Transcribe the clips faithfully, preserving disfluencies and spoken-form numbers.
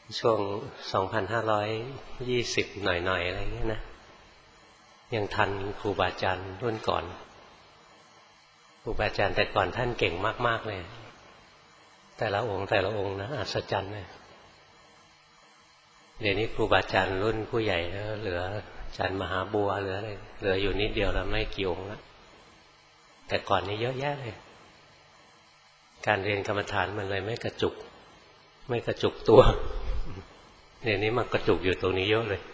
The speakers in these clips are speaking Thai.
ช่วงสองพันห้าร้อยยี่สิบหน่อยๆอะไรเงี้ยนะยังทันครูบาอาจารย์รุ่นก่อนครูบาอาจารย์แต่ก่อนท่านเก่งมากๆเลยแต่ละองค์แต่ละองค์นะอัศจรรย์เลยเดี๋ยวนี้ครูบาอาจารย์รุ่นผู้ใหญ่แล้วเหลืออาจารย์มหาบัวเหลืออะไรเหลืออยู่นิดเดียวแล้วไม่กี่องค์แล้วแต่ก่อนนี้เยอะแยะเลยการเรียนกรรมฐานมันเลยไม่กระจุกไม่กระจุกตัวเดี๋ยวนี้มันกระจุกอยู่ตรงนี้เยอะเลย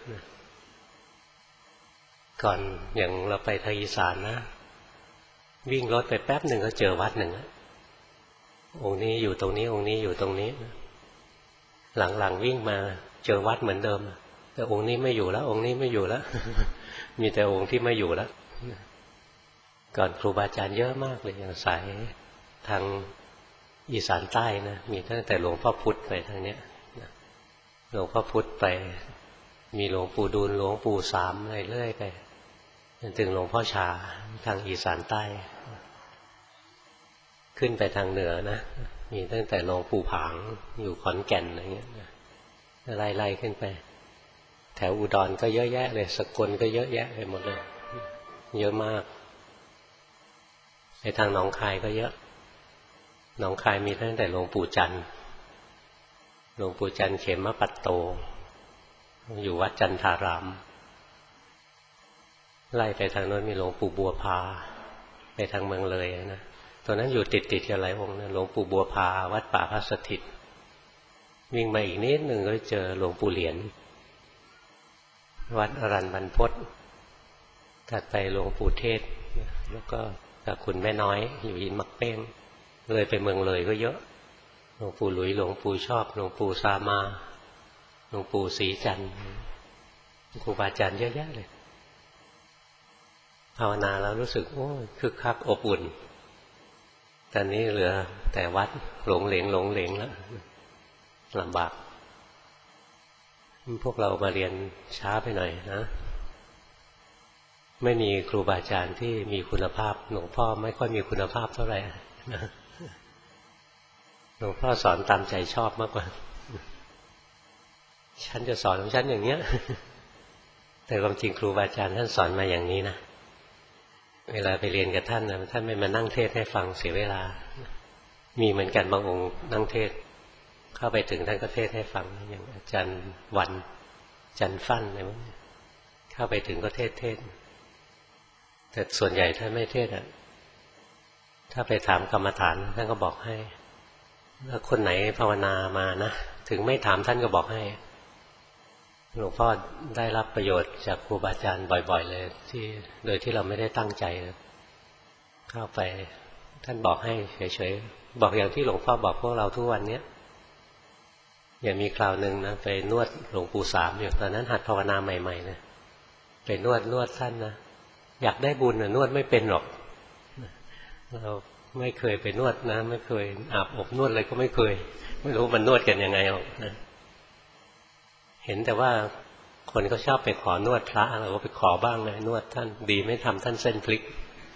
ก่อนอย่างเราไปทางอีสานนะวิ่งรถไปแป๊บหนึ่งก็เจอวัดหนึ่งองค์นี้อยู่ตรงนี้องค์นี้อยู่ตรงนี้หลังๆวิ่งมาเจอวัดเหมือนเดิมแต่องค์นี้ไม่อยู่แล้วองค์นี้ไม่อยู่แล้วมีแต่องค์ที่ไม่อยู่แล้วก่อนครูบาอาจารย์เยอะมากเลยอย่างสายทางอีสานใต้นะมีตั้งแต่หลวงพ่อพุธไปทางเนี้ยหลวงพ่อพุธไปมีหลวงปู่ดูลหลวงปู่สามอะไรเรื่อยไปจนถึงหลวงพ่อชาทางอีสานใต้ขึ้นไปทางเหนือนะมีตั้งแต่หลวงปู่ผางอยู่ขอนแก่นอะไรเงี้ยไล่ๆขึ้นไปแถวอุดรก็เยอะแยะเลยสกลก็เยอะแยะไปหมดเลยเยอะมากไปทางหนองคายก็เยอะหนองคายมีตั้งแต่หลวงปู่จันทร์หลวงปู่จันทร์เขมปัตโตอยู่วัดจันทารามไล่ไปทางโน้นมีหลวงปู่บัวพาไปทางเมืองเลยนะตอนนั้นอยู่ติดติดกันหลายองค์นะหลวงปู่บัวพาวัดป่าพระสถิตวิ่งมาอีกนิดหนึ่งก็เจอหลวงปู่เหรียญวัดอรัญบรรพตถัดไปหลวงปู่เทศแล้วก็กับคุณแม่น้อยอยู่อินมักเป้งเลยไปเมืองเลยก็เยอะหลวงปู่หลุยหลวงปู่ชอบหลวงปู่สามาหลวงปู่ศรีจันทร์ครูบาอาจารย์เยอะแยะเลยภาวนาแล้วรู้สึกโอ้คึกคักอบอุ่นตอนนี้เหลือแต่วัดหลงเหลงหลงเหลงแล้วลำบากพวกเรามาเรียนช้าไปหน่อยนะไม่มีครูบาอาจารย์ที่มีคุณภาพหลวงพ่อไม่ค่อยมีคุณภาพเท่าไหร่นะหลวงพ่อสอนตามใจชอบมากกว่าฉันจะสอนของฉันอย่างเนี้ยแต่ความจริงครูบาอาจารย์ท่านสอนมาอย่างนี้นะเวลาไปเรียนกับท่านนะท่านไม่มานั่งเทศให้ฟังเสียเวลามีเหมือนกันบางองค์นั่งเทศเข้าไปถึงท่านก็เทศให้ฟังอย่างอาจารย์วันอาจารย์ฟั่นอะไรพวกนี้เข้าไปถึงก็เทศเทศแต่ส่วนใหญ่ท่านไม่เทศอ่ะถ้าไปถามกรรมฐานท่านก็บอกให้ถ้าคนไหนภาวนามานะถึงไม่ถามท่านก็บอกให้หลวงพ่อได้รับประโยชน์จากครูบาอาจารย์บ่อยๆเลยที่โดยที่เราไม่ได้ตั้งใจเข้าไปท่านบอกให้เฉยๆบอกอย่างที่หลวงพ่อบอกพวกเราทุกวันนี้อย่างมีคราวหนึ่งนะไปนวดหลวงปู่สามอยู่ตอนนั้นหัดภาวนาใหม่ๆนะไปนวดนวดท่านนะอยากได้บุญนะนวดไม่เป็นหรอกเราไม่เคยไปนวดนะไม่เคยอาบอบนวดอะไรก็ไม่เคยไม่รู้มันนวดกันยังไงหรอกนะเห็นแต่ว่าคนก็ชอบไปขอนวดพระเราก็ไปขอบ้างเลยนวดท่านดีไม่ทำท่านเส้นพลิก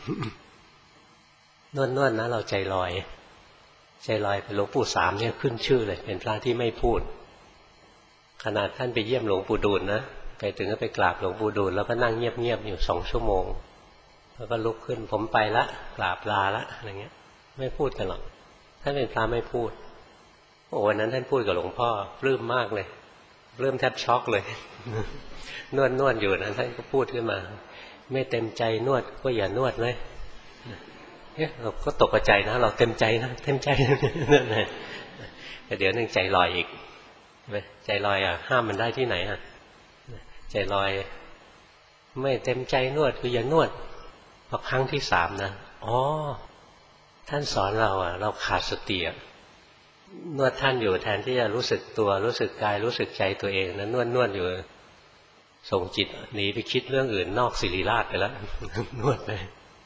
นวดนวดนะเราใจลอยใจลอยไปหลวงปู่สามเนี่ยขึ้นชื่อเลยเป็นพระที่ไม่พูดขนาดท่านไปเยี่ยมหลวงปู่ดูลนะไปถึงก็ไปกราบหลวงปู่ดูลแล้วก็นั่งเงียบๆอยู่สองชั่วโมงแล้วก็ลุกขึ้นผมไปละกราบลาละอะไรเงี้ยไม่พูดกันหรอกท่านเป็นพระไม่พูดโอ้วันนั้นท่านพูดกับหลวงพ่อปลื้มมากเลยเริ่มแทบช็อกเลยนวดนวดอยู่นะท่านก็พูดขึ้นมาไม่เต็มใจนวดก็อย่านวดเลยเนี่ยเราก็ตกใจนะเราเต็มใจนะเต็มใจนั่นแหละแต่เดี๋ยวนึงใจลอยอีกใจลอยอ่ะห้ามมันได้ที่ไหนอ่ะใจลอยไม่เต็มใจนวดก็อย่านวดพอครั้งที่สามนะอ๋อท่านสอนเราอ่ะเราขาดสติอ่ะนวดท่านอยู่แทนที่จะรู้สึกตัวรู้สึกกายรู้สึกใจตัวเองนะนวดนวดอยู่ส่งจิตหนีไปคิดเรื่องอื่นนอกศิริราชไปแล้วนวดไป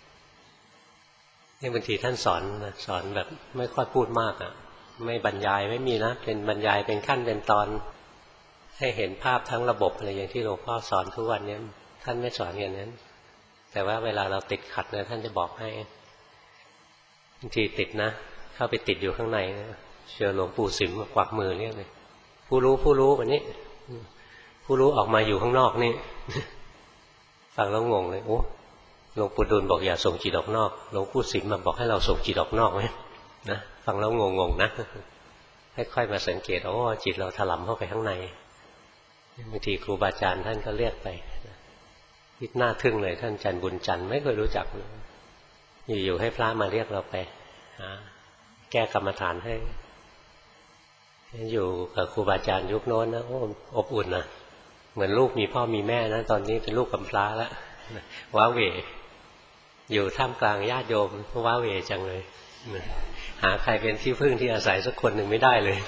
นี่บางทีท่านสอนนะสอนแบบไม่ค่อยพูดมากอ่ะไม่บรรยายไม่มีนะเป็นบรรยายเป็นขั้นเป็นตอนให้เห็นภาพทั้งระบบอะไรอย่างที่หลวงพ่อสอนทุกวันนี้ท่านไม่สอนอย่างนั้นแต่ว่าเวลาเราติดขัดนะท่านจะบอกให้บางทีติดนะเข้าไปติดอยู่ข้างในนะเชื่อหลวงปู่สิมกวักมือเรียกเลยผู้รู้ผู้รู้วันนี้ผู้รู้ออกมาอยู่ข้างนอกนี่ฟังแล้วงงเลยโอ้หลวงปู่ดูลบอกอย่าส่งจิตออกนอกหลวงปู่สิมมาบอกให้เราส่งจิตออกนอกไหมนะฟังแล้วงงๆนะค่อยๆมาสังเกตโอ้จิตเราถลำเข้าไปข้างในบางทีครูบาอาจารย์ท่านก็เรียกไปคิดหน้าทึ่งเลยท่านจันบุญจันทร์ไม่เคยรู้จักอยู่ๆให้พระมาเรียกเราไปแก้กรรมฐานให้อยู่กับครูบาอาจารย์ยุคโน้นนะโอ้อบอุ่นนะเหมือนลูกมีพ่อมีแม่นะตอนนี้เป็นลูกกำพร้าแล้วว้าเหวอยู่ท่ามกลางญาติโยมว้าเหวจังเลยหาใครเป็นที่พึ่งที่อาศัยสักคนหนึ่งไม่ได้เลย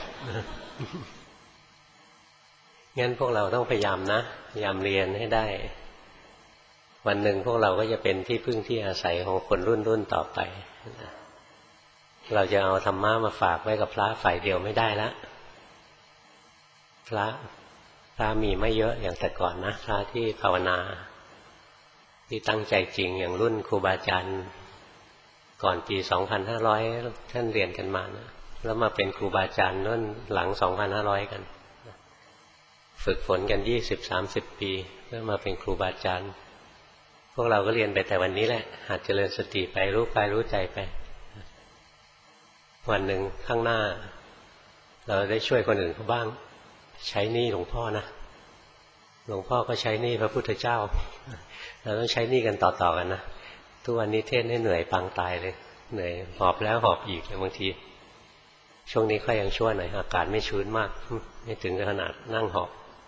งั้นพวกเราต้องพยายามนะพยายามเรียนให้ได้วันหนึ่งพวกเราก็จะเป็นที่พึ่งที่อาศัยของคนรุ่นรุ่นต่อไปเราจะเอาธรรมะมาฝากไว้กับพระฝ่ายเดียวไม่ได้ละพระพระมีไม่เยอะอย่างแต่ก่อนนะพระที่ภาวนาที่ตั้งใจจริงอย่างรุ่นครูบาอาจารย์ก่อนปีสองพันห้าร้อยท่านเรียนกันมานะแล้วมาเป็นครูบาอาจารย์รุ่นหลังสองพันห้าร้อยกันฝึกฝนกันยี่สิบสามสิบปีเพื่อมาเป็นครูบาอาจารย์พวกเราก็เรียนไปแต่วันนี้แหละหัดเจริญสติไปรู้กายรู้ใจไปวันหนึ่งข้างหน้าเราได้ช่วยคนอื่นเขาบ้างใช้หนี้หลวงพ่อนะหลวงพ่อก็ใช้หนี้พระพุทธเจ้าเราต้องใช้หนี้กันต่อๆกันนะทุกวันนี้เทศให้เหนื่อยปางตายเลยเหนื่อยหอบแล้วหอบอีกบางทีช่วงนี้ค่อยยังชั่วหน่อยอากาศไม่ชื้นมากไม่ถึงขนาดนั่งหอบ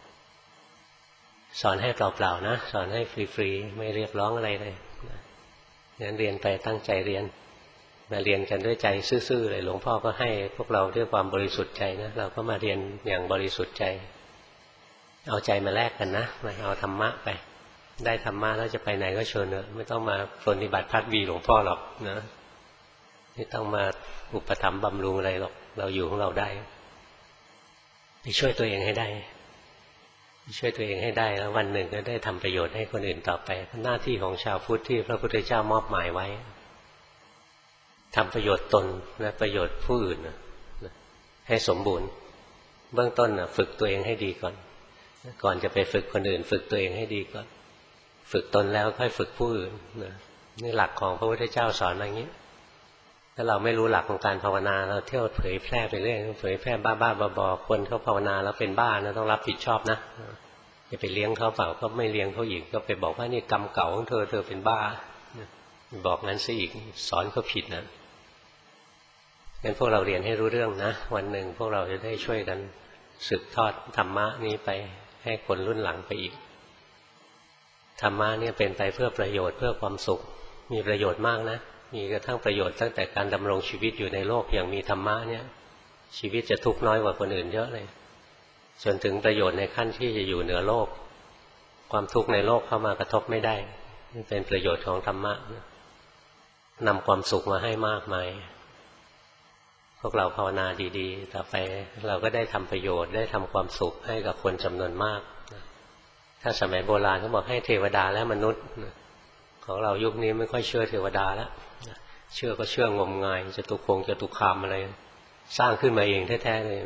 สอนให้เปล่าๆนะสอนให้ฟรีๆไม่เรียกร้องอะไรเลยงั้นเรียนไปตั้งใจเรียนมาเรียนกันด้วยใจซื่อๆเลยหลวงพ่อก็ให้พวกเราด้วยความบริสุทธิ์ใจนะเราก็มาเรียนอย่างบริสุทธิ์ใจเอาใจมาแลกกันนะมาเอาธรรมะไปได้ธรรมะแล้วจะไปไหนก็เชิญเนอะไม่ต้องมาปฏิบัติพัดวีหลวงพ่อหรอกนะไม่ต้องมาอุปถัมภ์บำรุงอะไรหรอกเราอยู่ของเราได้ไปช่วยตัวเองให้ได้ช่วยตัวเองให้ได้แล้ววันหนึ่งก็ได้ทำประโยชน์ให้คนอื่นต่อไปหน้าที่ของชาวพุทธที่พระพุทธเจ้ามอบหมายไว้ทำประโยชน์ตนและประโยชน์ผู้อื่นให้สมบูรณ์เบื้องต้นฝึกตัวเองให้ดีก่อนก่อนจะไปฝึกคนอื่นฝึกตัวเองให้ดีก่อนฝึกตนแล้วค่อยฝึกผู้อื่นนี่หลักของพระพุทธเจ้าสอนอย่างนี้ถ้าเราไม่รู้หลักของการภาวนาเราเที่ยวเผยแพร่ไปเรื่อยเผยแพร่บ้าๆบอๆคนเขาภาวนาแล้วเป็นบ้านะต้องรับผิดชอบนะอย่าไปเลี้ยงเขาเปล่าก็ไม่เลี้ยงเขาอีกก็ไปบอกว่านี่กรรมเก่าของเธอเธอเป็นบ้าบอกงั้นซะอีกสอนเขาผิดนะงั้นพวกเราเรียนให้รู้เรื่องนะวันหนึ่งพวกเราจะได้ช่วยกันสืบทอดธรรมะนี้ไปให้คนรุ่นหลังไปอีกธรรมะเนี่ยเป็นไปเพื่อประโยชน์เพื่อความสุขมีประโยชน์มากนะมีกระทั่งประโยชน์ตั้งแต่การดำรงชีวิตอยู่ในโลกอย่างมีธรรมะเนี่ยชีวิตจะทุกข์น้อยกว่าคนอื่นเยอะเลยจนถึงประโยชน์ในขั้นที่จะอยู่เหนือโลกความทุกข์ในโลกเข้ามากระทบไม่ได้นี่เป็นประโยชน์ของธรรมะนำความสุขมาให้มากมายพวกเราภาวนาดีๆต่อไปเราก็ได้ทำประโยชน์ได้ทำความสุขให้กับคนจำนวนมากถ้าสมัยโบราณเขาบอกให้เทวดาและมนุษย์ของเรายุคนี้ไม่ค่อยเชื่อเทวดาแล้วเชื่อก็เชื่องมงายจตุคงจตุคามอะไรสร้างขึ้นมาเองแท้ๆเลย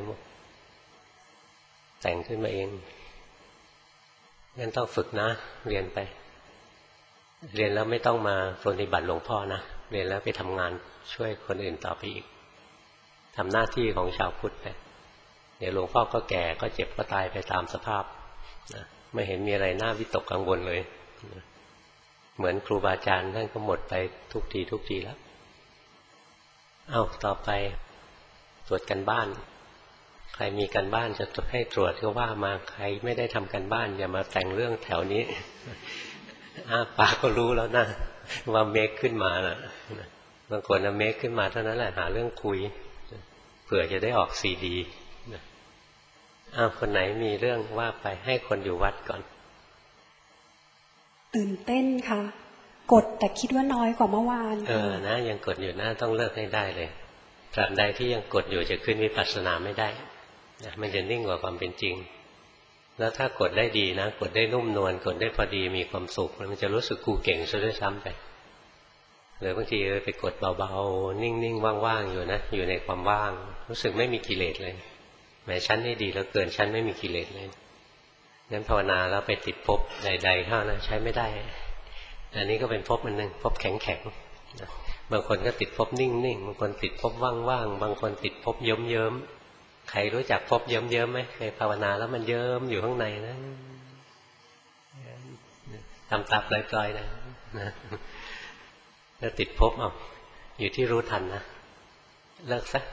แต่งขึ้นมาเองงั้นต้องฝึกนะเรียนไปเรียนแล้วไม่ต้องมาปฏิบัติหลวงพ่อนะเรียนแล้วไปทำงานช่วยคนอื่นต่อไปอีกทำหน้าที่ของชาวพุทธไปเดี๋ยวหลวงพ่อก็แก่ก็เจ็บก็ตายไปตามสภาพนะไม่เห็นมีอะไรน่าวิตกกังวลเลยนะเหมือนครูบาอาจารย์ท่านก็หมดไปทุกทีทุกทีแล้วเอ้าต่อไปตรวจกันบ้านใครมีกันบ้านจะให้ตรวจก็ว่ามาใครไม่ได้ทำกันบ้านอย่ามาแต่งเรื่องแถวนี้อ้าปากก็รู้แล้วนะว่าเมคขึ้นมาน่ะบางคนเมคขึ้นมาเท่านั้นแหละหาเรื่องคุยเผื่อจะได้ออกซีดีอ้าวคนไหนมีเรื่องว่าไปให้คนอยู่วัดก่อนตื่นเต้นค่ะกดแต่คิดว่าน้อยกว่าเมื่อวานเออนะยังกดอยู่นะต้องเลิกให้ได้เลยตราบใดที่ยังกดอยู่จะขึ้นวิปัสสนาไม่ได้นะมันจะนิ่งกว่าความเป็นจริงแล้วถ้ากดได้ดีนะกดได้นุ่มนวลกดได้พอดีมีความสุขมันจะรู้สึกกูเก่งซะด้วยซ้ำไปหรือบางทีไปกดเบาๆนิ่งๆว่างๆอยู่นะอยู่ในความว่างรู้สึกไม่มีกิเลสเลยแม้ชั้นนี้ดีแล้วเกินชั้นไม่มีกิเลสเลยงั้นภาวนาแล้วไปติดภพใดๆเข้านะใช้ไม่ได้อันนี้ก็เป็นภพมันหนึ่งภพแข็งๆบางคนก็ติดภพนิ่งๆบางคนติดภพว่างๆบางคนติดภพเยิ้มๆใครรู้จักภพเยิ้มๆไหมเคยภาวนาแล้วมันเยิ้มอยู่ข้างในนะทำตับลอยๆนะแล้วติดภพเอาอยู่ที่รู้ทันนะเลิกซะ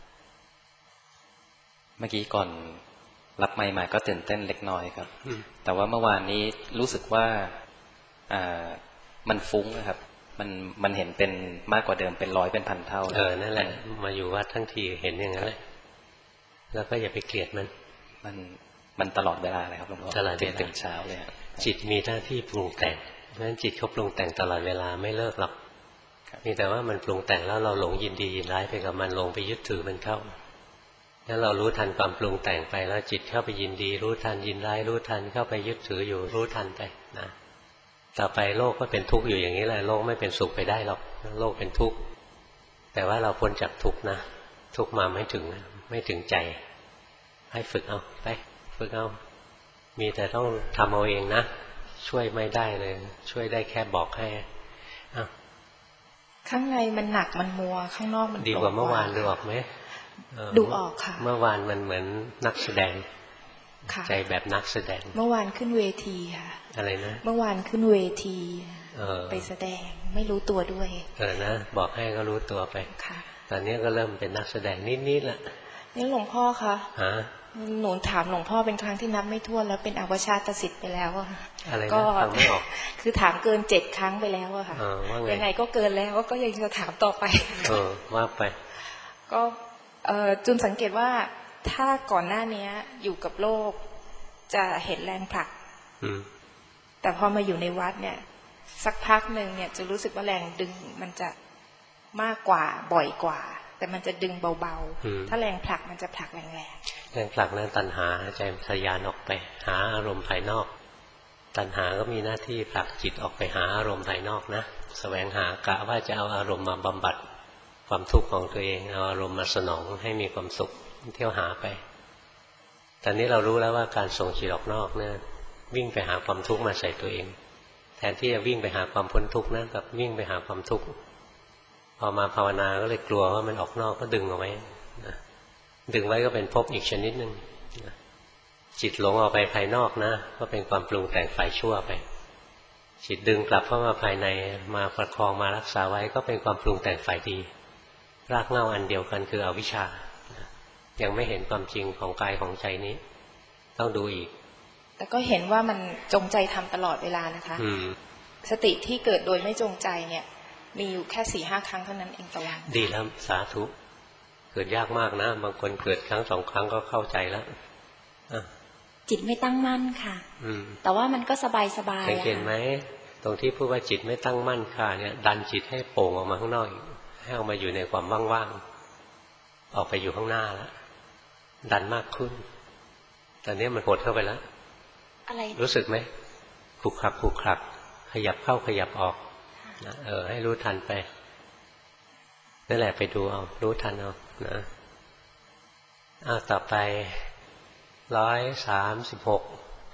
เมื่อกี้ก่อนรับไมค์มาก็ตื่นเต้นเล็กน้อยครับแต่ว่าเมื่อวานนี้รู้สึกว่าอ่ามันฟุ้งนะครับมันมันเห็นเป็นมากกว่าเดิมเป็นร้อยเป็นพันเท่าเออนั่นแหละมาอยู่วัดทั้งทีเห็นอย่างนั้นเลยแล้วก็อย่าไปเกลียดมันมันมันตลอดเวลาเลยครับหลวงพ่อตลอดเวลาตื่นเช้าเลยจิตมีหน้าที่ปรุงแต่งเพราะฉะนั้นจิตเขาปรุงแต่งตลอดเวลาไม่เลิกหรอกมีแต่ว่ามันปรุงแต่งแล้วเราหลงยินดียินร้ายไปกับมันหลงไปยึดถือมันเข้าถ้าเรารู้ทันความปรุงแต่งไปแล้วจิตเข้าไปยินดีรู้ทันยินร้ายรู้ทันเข้าไปยึดถืออยู่รู้ทันไปนะต่อไปโลกก็เป็นทุกข์อยู่อย่างนี้แหละโลกไม่เป็นสุขไปได้หรอกโลกเป็นทุกข์แต่ว่าเราพ้นจากทุกข์นะทุกข์มาไม่ถึงไม่ถึงใจให้ฝึกเอาไปฝึกเอามีแต่ต้องทำเอาเองนะช่วยไม่ได้เลยช่วยได้แค่บอกให้อ้าวข้างในมันหนักมันมัวข้างนอกมันดีกว่าเมื่อวานดูออกไหมดูออกค่ะเมื่อวานมันเหมือนนักแสดงใจแบบนักแสดงเมื่อวานขึ้นเวทีค่ะอะไรนะเมื่อวานขึ้นเวทีไปแสดงไม่รู้ตัวด้วยเออนะบอกให้ก็รู้ตัวไปค่ะตอนนี้ก็เริ่มเป็นนักแสดงนิดๆละนี่หลวงพ่อคะฮะหนูถามหลวงพ่อเป็นครั้งที่นับไม่ถ้วนแล้วเป็นอวชาตสิทธิ์ไปแล้วอะอะไรนะฟังไม่ออกคือถามเกินเจ็ดครั้งไปแล้วอะค่ะยังไงก็เกินแล้วก็ยังจะถามต่อไปเออว่าไปก็จุนสังเกตว่าถ้าก่อนหน้านี้อยู่กับโลกจะเห็นแรงผลักแต่พอมาอยู่ในวัดเนี่ยสักพักหนึ่งเนี่ยจะรู้สึกว่าแรงดึงมันจะมากกว่าบ่อยกว่าแต่มันจะดึงเบาๆถ้าแรงผลักมันจะผลักแรงๆแรงผลักนั้นตัณหาใจทะยานออกไปหาอารมณ์ภายนอกตัณหาก็มีหน้าที่ผลักจิตออกไปหาอารมณ์ภายนอกนะแสวงหากะว่าจะเอาอารมณ์มาบำบัดความทุกข์ของตัวเองเอาอารมณ์มาสนองให้มีความสุขเที่ยวหาไปตอนนี้เรารู้แล้วว่าการส่งจิตออกนอกเนี่ยวิ่งไปหาความทุกข์มาใส่ตัวเองแทนที่จะวิ่งไปหาความพ้นทุกข์นะกับวิ่งไปหาความทุกข์พอมาภาวนาก็เลยกลัวว่ามันออกนอกก็ดึงเอาไว้นะดึงไว้ก็เป็นภพอีกชนิดนึงนะจิตหลงออกไปภายนอกนะก็เป็นความปรุงแต่งฝ่ายชั่วไปจิตดึงกลับเข้ามาภายในมาประคองมารักษาไว้ก็เป็นความปรุงแต่งฝ่ายดีรากเหง้าอันเดียวกันคืออวิชชายังไม่เห็นความจริงของกายของใจนี้ต้องดูอีกแต่ก็เห็นว่ามันจงใจทำตลอดเวลานะคะสติที่เกิดโดยไม่จงใจเนี่ยมีอยู่แค่สี่ห้าครั้งเท่านั้นเองต่อวันดีแล้วสาธุเกิดยากมากนะบางคนเกิดครั้งสองครั้งก็เข้าใจแล้วจิตไม่ตั้งมั่นค่ะแต่ว่ามันก็สบายสบายเห็นไหมตรงที่พูดว่าจิตไม่ตั้งมั่นค่ะเนี่ยดันจิตให้โป่งออกมาข้างนอกให้ออกมาอยู่ในความว่างๆออกไปอยู่ข้างหน้าแล้วดันมากขึ้นตอนนี้มันหดเข้าไปแล้วอะไรรู้สึกไหมขลุกขลักขลุกขลักขยับเข้าขยับออกนะเออให้รู้ทันไปนั่นแหละไปดูเอารู้ทันเอานะอ้าวต่อไปร้อยสามสิบหก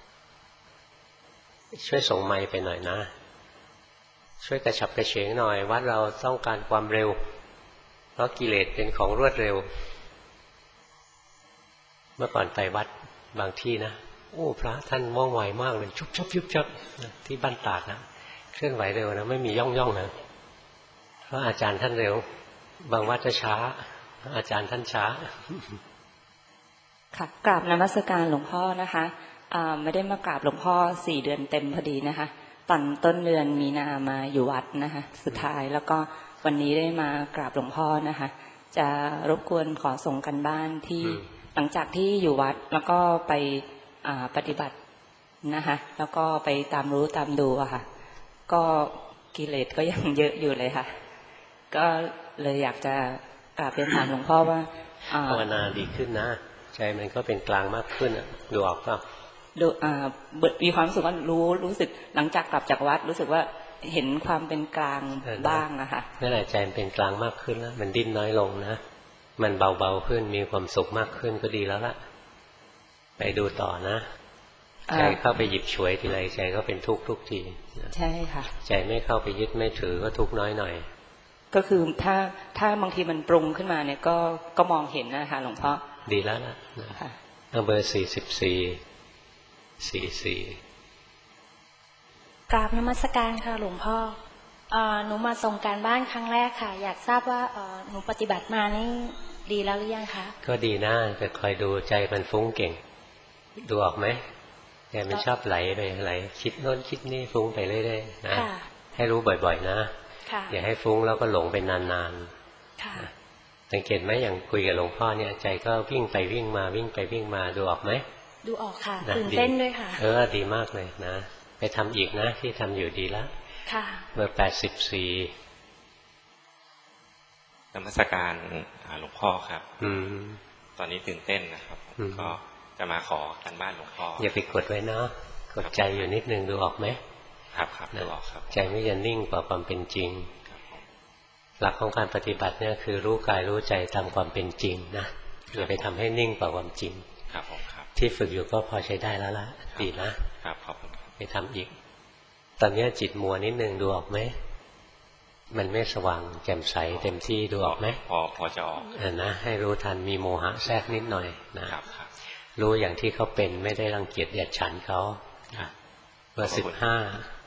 ช่วยส่งไมค์ไปหน่อยนะช่วยกระฉับกระเฉงหน่อยวัดเราต้องการความเร็วเพราะกิเลสเป็นของรวดเร็วเมื่อก่อนไปวัดบางที่นะโอ้พระท่านว่องไวมากเลยชุบชุบชุบชุบที่บ้านตากนะเคลื่อนไหวเร็วนะไม่มีย่องย่องนะเพราะอาจารย์ท่านเร็วบางวัดจะช้าอาจารย์ท่านช้าค่ะกราบนมัสการหลวงพ่อนะคะไม่ได้มากราบหลวงพ่อสี่เดือนเต็มพอดีนะคะตอนต้นเดือนมีนามาอยู่วัดนะคะสุดท้ายแล้วก็วันนี้ได้มากราบหลวงพ่อนะคะจะรบกวนขอส่งกันบ้านที่หลังจากที่อยู่วัดแล้วก็ไปปฏิบัตินะคะแล้วก็ไปตามรู้ตามดูอะค่ะก็กิเลสก็ยังเยอะอยู่เลยค่ะก็เลยอยากจะกราบเรียนถามหลวงพ่อว่าภาวนาดีขึ้นนะใจมันก็เป็นกลางมากขึ้นอ่ะดูออกเปล่าดูมีความรู้สึกว่ารู้รู้สึกหลังจากกลับจากวัดรู้สึกว่าเห็นความเป็นกลางบ้างอะค่ะนั่นแหละใจมันเป็นกลางมากขึ้นแล้วมันดิ้นน้อยลงนะมันเบาๆขึ้นมีความสุขมากขึ้นก็ดีแล้วล่ะไปดูต่อนะใจเข้าไปหยิบฉวยทีไรใจก็เป็นทุกข์ทุกทีใช่ค่ะใจไม่เข้าไปยึดไม่ถือก็ทุกข์น้อยหน่อยก็คือถ้าถ้าบางทีมันปรุงขึ้นมาเนี่ยก็ก็มองเห็นนะคะหลวงพ่อดีแล้วนะเบอร์สี่สิบสี่สี่สี่กราบนมัสการค่ะหลวงพ่อหนูมาส่งการบ้านครั้งแรกค่ะอยากทราบว่าหนูปฏิบัติมานี่ดีแล้วหรือยังคะก็ดีนะแต่คอยดูใจมันฟุ้งเก่งดูออกไหมใจมันชอบไหลไปไหลคิดโน้นคิดนี่ฟุ้งไปเรื่อยๆนะให้รู้บ่อยๆนะอย่าให้ฟุ้งแล้วก็หลงไปนานๆสังเกตไหมอย่างคุยกับหลวงพ่อเนี่ยใจก็วิ่งไปวิ่งมาวิ่งไปวิ่งมาดูออกไหมดูออกค่ะตื่นเต้นด้วยค่ะเออดีมากเลยนะไปทำอีกนะที่ทำอยู่ดีแล้วเบอร์แปดสิบสี่นมัสการหลวงพ่อครับตอนนี้ตื่นเต้นนะครับก็จะมาขอการบ้านหลวงพ่ออย่าไปกดไว้เนาะกดใจอยู่นิดนึงดูออกไหมครับครับดูออกครับใจไม่จะนิ่งกว่าความเป็นจริงหลักของการปฏิบัติเนี่ยคือรู้กายรู้ใจตามความเป็นจริงนะอย่าไปทำให้นิ่งกว่าความจริงครับผมครับที่ฝึกอยู่ก็พอใช้ได้แล้วล่ะดีนะครับขอบคุณไปทำอีกตอนนี้จิตมัวนิดนึงดูออกไหมมันไม่สว่างแจ่มใสเต็มที่ดูออกไหมพอพอจะออกอ่านะให้รู้ทันมีโมหะแทรกนิดหน่อยนะครับรู้อย่างที่เขาเป็นไม่ได้รังเกียจเดียดฉันเขาเบอร์สิบห้า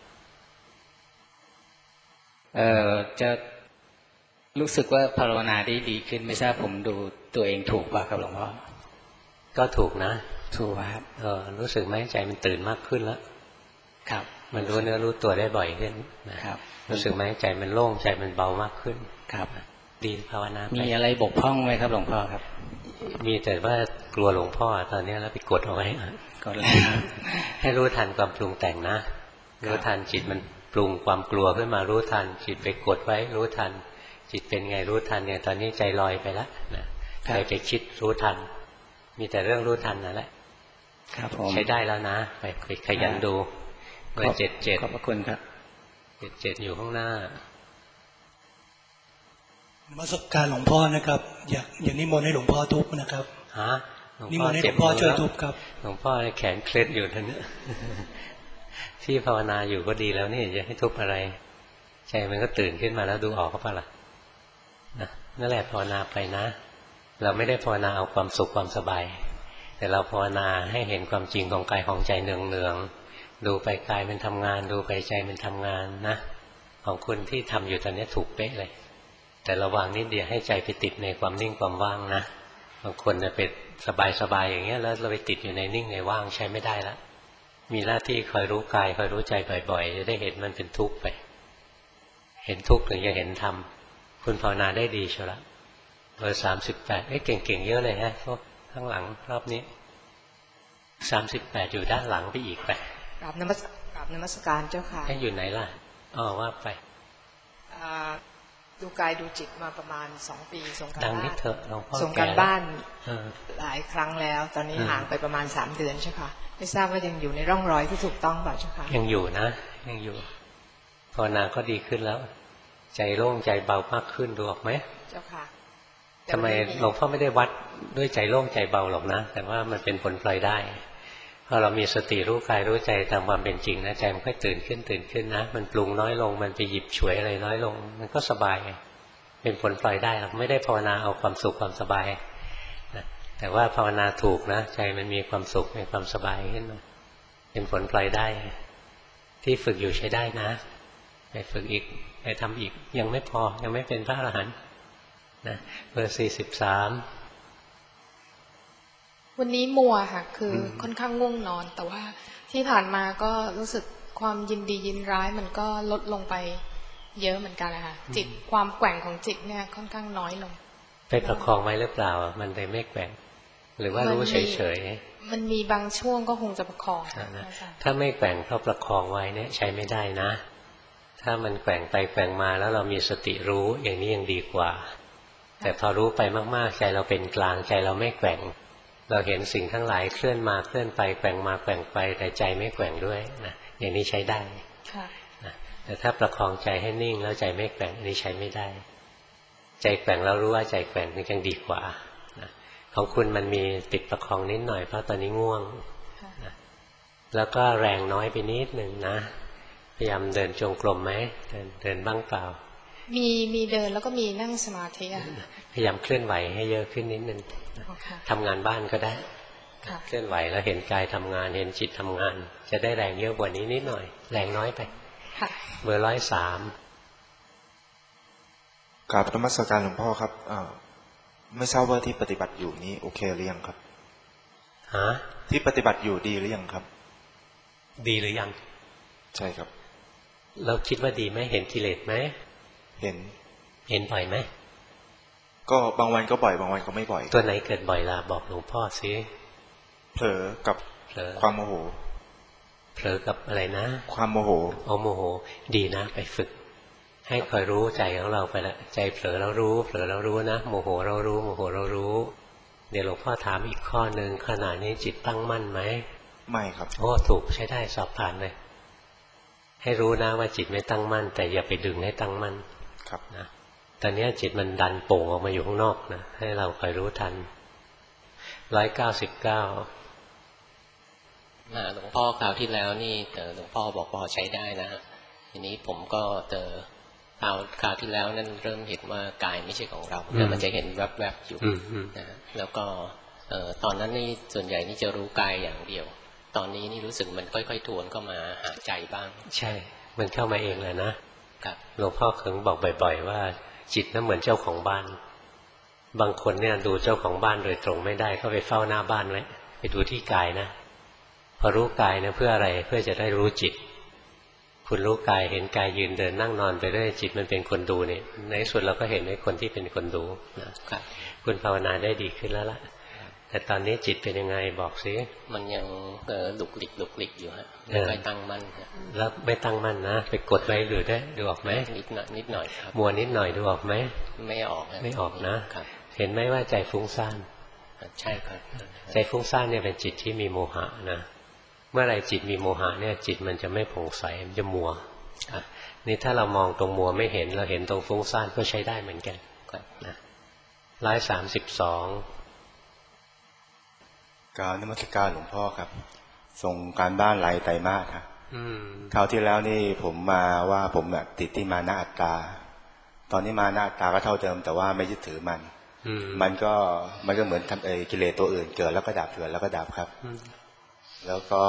เอ่อจะรู้สึกว่าภาวนาได้ดีขึ้นไม่ทราบผมดูตัวเองถูกป่ะครับหลวงพ่อก็ถูกนะถูกครับเออรู้สึกไหมใจมันตื่นมากขึ้นแล้วครับมันรู้เนื้อรู้ตัวได้บ่อยขึ้นนะครับรู้สึกไหมใจมันโล่งใจมันเบามากขึ้นครับดีภาวนามีอะไรบกพร่องไหมครับหลวงพ่อครับมีแต่ว่ากลัวหลวงพ่อตอนนี้แล้วไปกดเอาไว้กดเลยให้รู้ทันความปรุงแต่งนะรู้ทันจิตมันปรุงความกลัวขึ้นมารู้ทันจิตไปกดไว้รู้ทันจิตเป็นไงรู้ทันเนี่ยตอนนี้ใจลอยไปแล้วนะใจไปคิดรู้ทันมีแต่เรื่องรู้ทันนั่นแหละครับผมใช้ได้แล้วนะไปขยันดูเบอร์เจ็ดเจ็ดขอบพระคุณครับเจ็ดเจ็ดอยู่ข้างหน้ามาสักการหลวงพ่อนะครับอยากอย่างนิมนต์ให้หลวงพ่อทุบนะครับฮะนิมนต์ให้หลวงพ่อช่วยทุบครับหลวงพ่อแขนเคล็ดอยู่ท่านเนี่ยที่ภาวนาอยู่ก็ดีแล้วนี่จะให้ทุบอะไรใจมันก็ตื่นขึ้นมาแล้วดูออกก็เปล่าล่ะนะนั่นแหละภาวนาไปนะเราไม่ได้ภาวนาเอาความสุขความสบายแต่เราภาวนาให้เห็นความจริงของกายของใจเนืองๆดูไปกายมันทำงานดูไปใจมันทำงานนะของคุณที่ทำอยู่ตอนนี้ถูกเป๊ะเลยแต่ระวังนิดเดียวให้ใจไปติดในความนิ่งความว่างนะบางคนจะเป็นสบายๆอย่างเงี้ยแล้วเราไปติดอยู่ในนิ่งในว่างใช้ไม่ได้ละมีหน้าที่คอยรู้กายคอยรู้ใจบ่อยๆจะได้เห็นมันเป็นทุกข์ไปเห็นทุกข์ถึงจะเห็นธรรมคุณภาวนาได้ดีเชียวละเบอร์สามสิบแปดเอ้ยเก่งๆเยอะเลยฮะพวกข้างหลังรอบนี้สามสิบแปดอยู่ด้านหลังไปอีกไปกราบนมัสกราบนมัสการเจ้าค่ะให้อยู่ไหนล่ะอ๋อว่าไปดูกายดูจิตมาประมาณสองปีส่งการบ้านส่งการบ้านหลายครั้งแล้วตอนนี้ห่างไปประมาณสามเดือนใช่ค่ะไม่ทราบว่ายังอยู่ในร่องรอยที่ถูกต้องเปล่าเจ้าค่ะยังอยู่นะยังอยู่ภาวนาก็ดีขึ้นแล้วใจโล่งใจเบามากขึ้นดูออกไหมเจ้าค่ะทำไมหลวงพ่อไม่ได้วัดด้วยใจโล่งใจเบาหรอกนะแต่ว่ามันเป็นผลพลอยได้พอเรามีสติรู้กายรู้ใจตามความเป็นจริงนะใจมันค่อยตื่นขึ้นตื่นขึ้นนะมันปรุงน้อยลงมันไปหยิบฉวยอะไรน้อยลงมันก็สบายเป็นผลพลอยได้หรอกไม่ได้ภาวนาเอาความสุขความสบายนะแต่ว่าภาวนาถูกนะใจมันมีความสุขมีความสบายขึ้นมาเป็นผลพลอยได้ที่ฝึกอยู่ใช้ได้นะไปฝึกอีกไปทำอีกยังไม่พอยังไม่เป็นพระอรหันต์นะเบอร์สี่สิบสามวันนี้มัวค่ะคือค่อนข้างง่วงนอนแต่ว่าที่ผ่านมาก็รู้สึกความยินดียินร้ายมันก็ลดลงไปเยอะเหมือนกันนะคะจิตความแกว่งของจิตเนี่ยค่อนข้างน้อยลงไปประคองไว้หรือเปล่ามันเลยไม่แกว่งหรือว่ารู้เฉยๆมันมีบางช่วงก็คงจะประคองถ้าไม่แกว่งเพราะประคองไว้เนี่ยใช้ไม่ได้นะถ้ามันแกว่งไปแกว่งมาแล้วเรามีสติรู้อย่างนี้ยังดีกว่าแต่พอรู้ไปมากๆใจเราเป็นกลางใจเราไม่แกว่งเราเห็นสิ่งทั้งหลายเคลื่อนมาเคลื่อนไปแกว่งมาแกว่งไปแต่ใจไม่แกว่งด้วยนะอย่างนี้ใช้ได้นะแต่ถ้าประคองใจให้นิ่งแล้วใจไม่แกว่งนี่ใช้ไม่ได้ใจแกว่งแล้วรู้ว่าใจแกว่งนี่ยังดีกว่านะของคุณมันมีติดประคองนิดหน่อยเพราะตอนนี้ง่วงนะแล้วก็แรงน้อยไปนิดหนึ่งนะพยายามเดินจงกรมไหมเดินเดินบ้างเปล่ามีมีเดินแล้วก็มีนั่งสมาธิอะพยายามเคลื่อนไหวให้เยอะขึ้นนิดนึงทำงานบ้านก็ได้เคลื่อนไหวแล้วเห็นกายทำงานเห็นจิตทำงานจะได้แรงเยอะกว่านี้นิดหน่อยแรงน้อยไปเบอร์ร้อยสามกราบนมัสการหลวงพ่อครับไม่ทราบว่าที่ปฏิบัติอยู่นี้โอเคหรือยังครับฮะที่ปฏิบัติอยู่ดีหรือยังครับดีหรือยังใช่ครับเราคิดว่าดีไหมเห็นกิเลสไหมเห็นเห็นบ่อยไหมก็บางวันก็บ่อยบางวันก็ไม่บ่อยตัวไหนเกิดบ่อยล่ะบอกหลวงพ่อสิเผลอกับเผลอความโมโหเผลอกับอะไรนะความโมโหอ๋อโมโหดีนะไปฝึกให้คอยรู้ใจของเราไปละใจเผลอแล้วรู้เผลอแล้วรู้นะโมโหเรารู้โมโหเรารู้เดี๋ยวหลวงพ่อถามอีกข้อหนึ่งขณะนี้จิตตั้งมั่นไหมไม่ครับโอ้ถูกใช้ได้สอบผ่านเลยให้รู้นะว่าจิตไม่ตั้งมั่นแต่อย่าไปดึงให้ตั้งมั่นครับนะตอนนี้จิตมันดันโป่งออกมาอยู่ข้างนอกนะให้เราคอยรู้ทันร้อยเก้าสิบเก้าหลวงพ่อคราวที่แล้วนี่หลวงพ่อบอกพอใช้ได้นะทีนี้ผมก็เจอคราวคราวที่แล้วนั่นเริ่มเห็นว่ากายไม่ใช่ของเราแต่มันจะเห็นแวบๆอยู่นะแล้วก็ตอนนั้นนี่ส่วนใหญ่นี่จะรู้กายอย่างเดียวตอนนี้นี่รู้สึกมันค่อยๆทวนเข้ามาหาใจบ้างใช่มันเข้ามาเองเลยนะหลวงพ่อเคยบอกบ่อยๆว่าจิตนั้นเหมือนเจ้าของบ้านบางคนเนี่ยดูเจ้าของบ้านโดยตรงไม่ได้ก็ไปเฝ้าหน้าบ้านไว้ไปดูที่กายนะพอรู้กายนะเพื่ออะไรเพื่อจะได้รู้จิตคุณรู้กายเห็นกายยืนเดินนั่งนอนไปเรื่อยจิตมันเป็นคนดูเนี่ยในสุดเราก็เห็นในคนที่เป็นคนดูนะคุณภาวนาได้ดีขึ้นแล้วล่ะแต่ตอนนี้จิตเป็นยังไงบอกสิมันยังเออหลุกหลิกหลุกหลิกอยู่ฮะไม่ค่อยตั้งมั่นแล้วไม่ตั้งมั่นนะไปกดไว้หรือได้ดูออกไหมนิดหน่อยนิดหน่อยครับมัวนิดหน่อยดูออกไหมไม่ออกไม่ออกนะเห็นไหมว่าใจฟุ้งซ่านใช่ครับใจฟุ้งซ่านเนี่ยเป็นจิตที่มีโมหะนะเมื่อไรจิตมีโมหะเนี่ยจิตมันจะไม่ผ่องใสมันจะมัวนี่ถ้าเรามองตรงมัวไม่เห็นเราเห็นตรงฟุ้งซ่านก็ใช้ได้เหมือนกันนะร้อยสามสิบสองกราบนมัสการหลวงพ่อครับส่งการบ้านหลายไตรมาสครับคราวที่แล้วนี่ผมมาว่าผมแบบติดที่มานะอัตตาตอนนี้มานะอัตตาก็เท่าเดิมแต่ว่าไม่ยึดถือมันมันก็มันก็เหมือนทำเอกิเลสตัวอื่นเกิดแล้วก็ดับเกิดแล้วก็ดับครับแล้วก็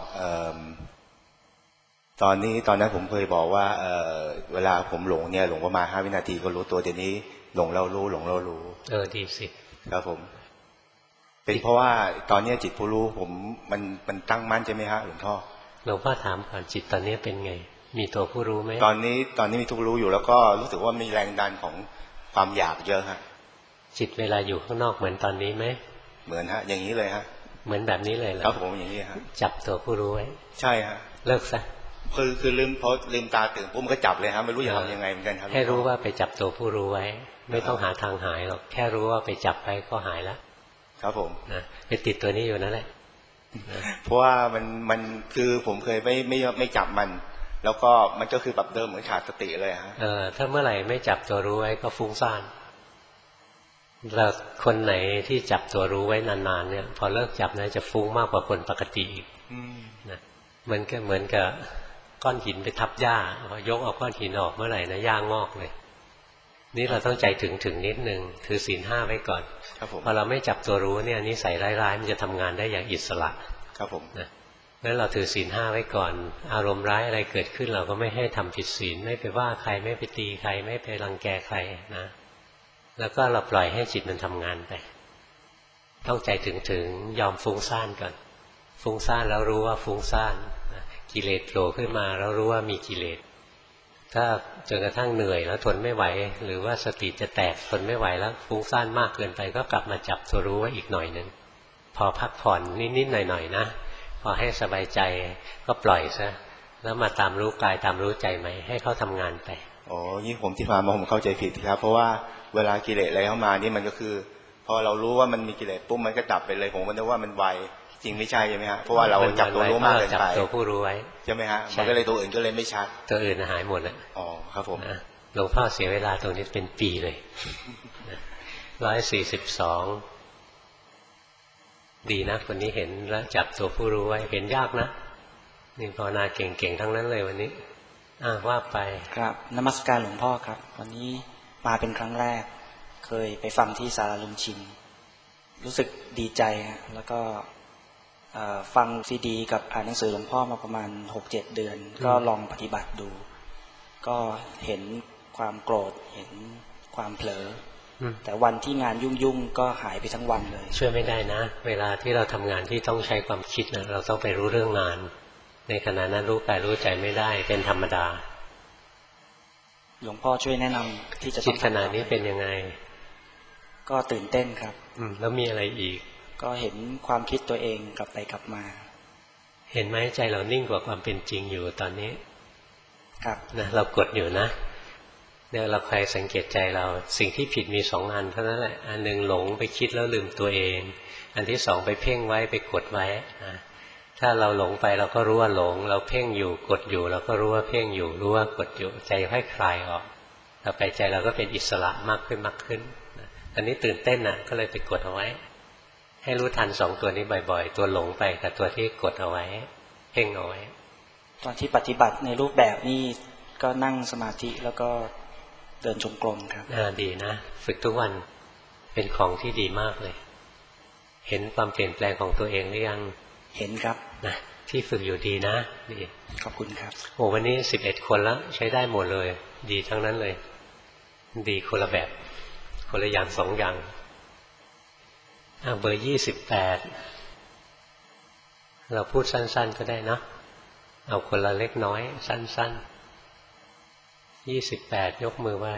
ตอนนี้ตอนนั้นผมเคยบอกว่าเเวลาผมหลงเนี่ยหลงประมาณห้าวินาทีก็รู้ตัวเดี๋ยวนี้หลงแล้วรู้หลงแล้วรู้เออดีสิครับผมเป็นเพราะว่าตอนนี้จิตผู้รู้ผมมันมันตั้งมั่นใช่ไหมฮะหลวงพ่อหลวงพ่อถามก่อนจิตตอนนี้เป็นไงมีตัวผู้รู้ไหมตอนนี้ตอนนี้มีตัวรู้อยู่แล้วก็รู้สึกว่ามีแรงดันของความอยากเยอะฮะจิตเวลาอยู่ข้างนอกเหมือนตอนนี้ไหมเหมือนฮะอย่างนี้เลยฮะเหมือนแบบนี้เลยเหรอครับผมอย่างนี้ฮะจับตัวผู้รู้ไว้ใช่ฮะเลิกซะคือคือลืมพอลืมตาตื่นปุ๊บมันก็จับเลยฮะไม่รู้จะทำยังไงเหมือนกันครับให้รู้ว่าไปจับตัวผู้รู้ไว้ไม่ต้องหาทางหายหรอกแค่รู้ว่าไปจับไปก็หายแล้วครับผมนะไปติดตัวนี้อยู่นั่นแหละเพราะว่ามันมันคือผมเคยไม่ไม่ไม่จับมันแล้วก็มันก็คือแบบเดิมเหมือนขาดสติเลยฮะเออถ้าเมื่อไหร่ไม่จับตัวรู้ไว้ก็ฟุ้งซ่านแล้วคนไหนที่จับตัวรู้ไว้นานๆเนี่ยพอเลิกจับนะจะฟุ้งมากกว่าคนปกติอีกนะมันก็เหมือนกับก้อนหินไปทับหญ้าพอยกเอาก้อนหินออกเมื่อไหร่นะหญ้างอกเลยนี่เราต้องใจถึงถึงนิดนึงถือศีลห้าไว้ก่อนพอเราไม่จับตัวรู้เนี่ยนิสัยร้ายๆมันจะทำงานได้อย่างอิสระครับผมนะงั้นเราถือศีลห้าไว้ก่อนอารมณ์ร้ายอะไรเกิดขึ้นเราก็ไม่ให้ทำผิดศีลไม่ไปว่าใครไม่ไปตีใครไม่ไปรังแกใครนะแล้วก็เราปล่อยให้จิตมันทำงานไปต้องใจถึงถึงยอมฟุ้งซ่านก่อนฟุ้งซ่านแล้วรู้ว่าฟุ้งซ่านกิเลสโผล่ขึ้นมาแล้วรู้ว่ามีกิเลสถ้าจนกระทั่งเหนื่อยแล้วทนไม่ไหวหรือว่าสติจะแตกทนไม่ไหวแล้วฟุ้งซ่านมากเกินไปก็กลับมาจับตัวรู้ไว้อีกหน่อยนึงพอพักผ่อนนิดๆหน่อยๆนะพอให้สบายใจก็ปล่อยซะแล้วมาตามรู้กายตามรู้ใจไหมให้เขาทำงานไปอ๋อยี่ผมที่ผ่านมาผมเข้าใจผิดครับเพราะว่าเวลากิเลสอะไรเข้ามานี่มันก็คือพอเรารู้ว่ามันมีกิเลสปุ๊บมันก็ดับไปเลยผมก็นึกว่ามันไวจริงไม่ใช่ใช่ไหมฮะเพราะว่าเราจับตัวรู้มากเกินไปจับตัวผู้รู้ไว้ใช่ไหมฮะมันก็เลยตัวอื่นก็เลยไม่ชัดตัวอื่นหายหมดเลยอ๋อครับผมนะลวงพ่อเสียเวลาตรงนี้เป็นปีเลยร้อยสี่สิบสองดีนะคนนี้เห็นแล้วจับตัวผู้รู้ไว้เห็นยากนะนี่ภาวนาเก่งๆทั้งนั้นเลยวันนี้อ่าว่าไปครับนมัสการหลวงพ่อครับวันนี้มาเป็นครั้งแรกเคยไปฟังที่ศาลาลุงชินรู้สึกดีใจฮะแล้วก็ฟังซีดีกับอ่านหนังสือหลวงพ่อมาประมาณ หกเจ็ด เดือนก็ลองปฏิบัติดูก็เห็นความโกรธเห็นความเผลอแต่วันที่งานยุ่งๆก็หายไปทั้งวันเลยช่วยไม่ได้นะเวลาที่เราทำงานที่ต้องใช้ความคิดนะเราต้องไปรู้เรื่องงานในขณะนั้นรู้กายรู้ใจไม่ได้เป็นธรรมดาหลวงพ่อช่วยแนะนำที่จะจิตขณะนี้เป็นยังไงก็ตื่นเต้นครับอืมแล้วมีอะไรอีกก็เห็นความคิดตัวเองกลับไปกลับมาเห็นไหมใจเรานิ่งกว่าความเป็นจริงอยู่ตอนนี้ครับนะเรากดอยู่นะเนี่ยเราใครสังเกตใจเราสิ่งที่ผิดมีสองอันเท่านั้นแหละอันหนึ่งหลงไปคิดแล้วลืมตัวเองอันที่สองไปเพ่งไว้ไปกดไว้นะถ้าเราหลงไปเราก็รู้ว่าหลงเราเพ่งอยู่กดอยู่เราก็รู้ว่าเพ่งอยู่รู้ว่ากดอยู่ใจค่อยคลายออกต่อไปใจเราก็เป็นอิสระมากขึ้นมากขึ้นอันนี้ตื่นเต้นน่ะก็เลยไปกดเอาไว้ให้รู้ทันสองตัวนี้บ่อยๆตัวหลงไปกับตัวที่กดเอาไว้เพ่งเอาไว้ตอนที่ปฏิบัติในรูปแบบนี้ก็นั่งสมาธิแล้วก็เดินจงกรมครับอ่าดีนะฝึกทุกวันเป็นของที่ดีมากเลยเห็นความเปลี่ยนแปลงของตัวเองหรือยังเห็นครับนะที่ฝึกอยู่ดีนะดีขอบคุณครับโอ้วันนี้สิบเอ็ดคนแล้วใช้ได้หมดเลยดีทั้งนั้นเลยดีคนละแบบคนละอย่างสองอย่างอ่าเบอร์ยี่สิบแปดเราพูดสั้นๆก็ได้นะเอาคนละเล็กน้อยสั้นๆยี่สิบแปดยกมือไว้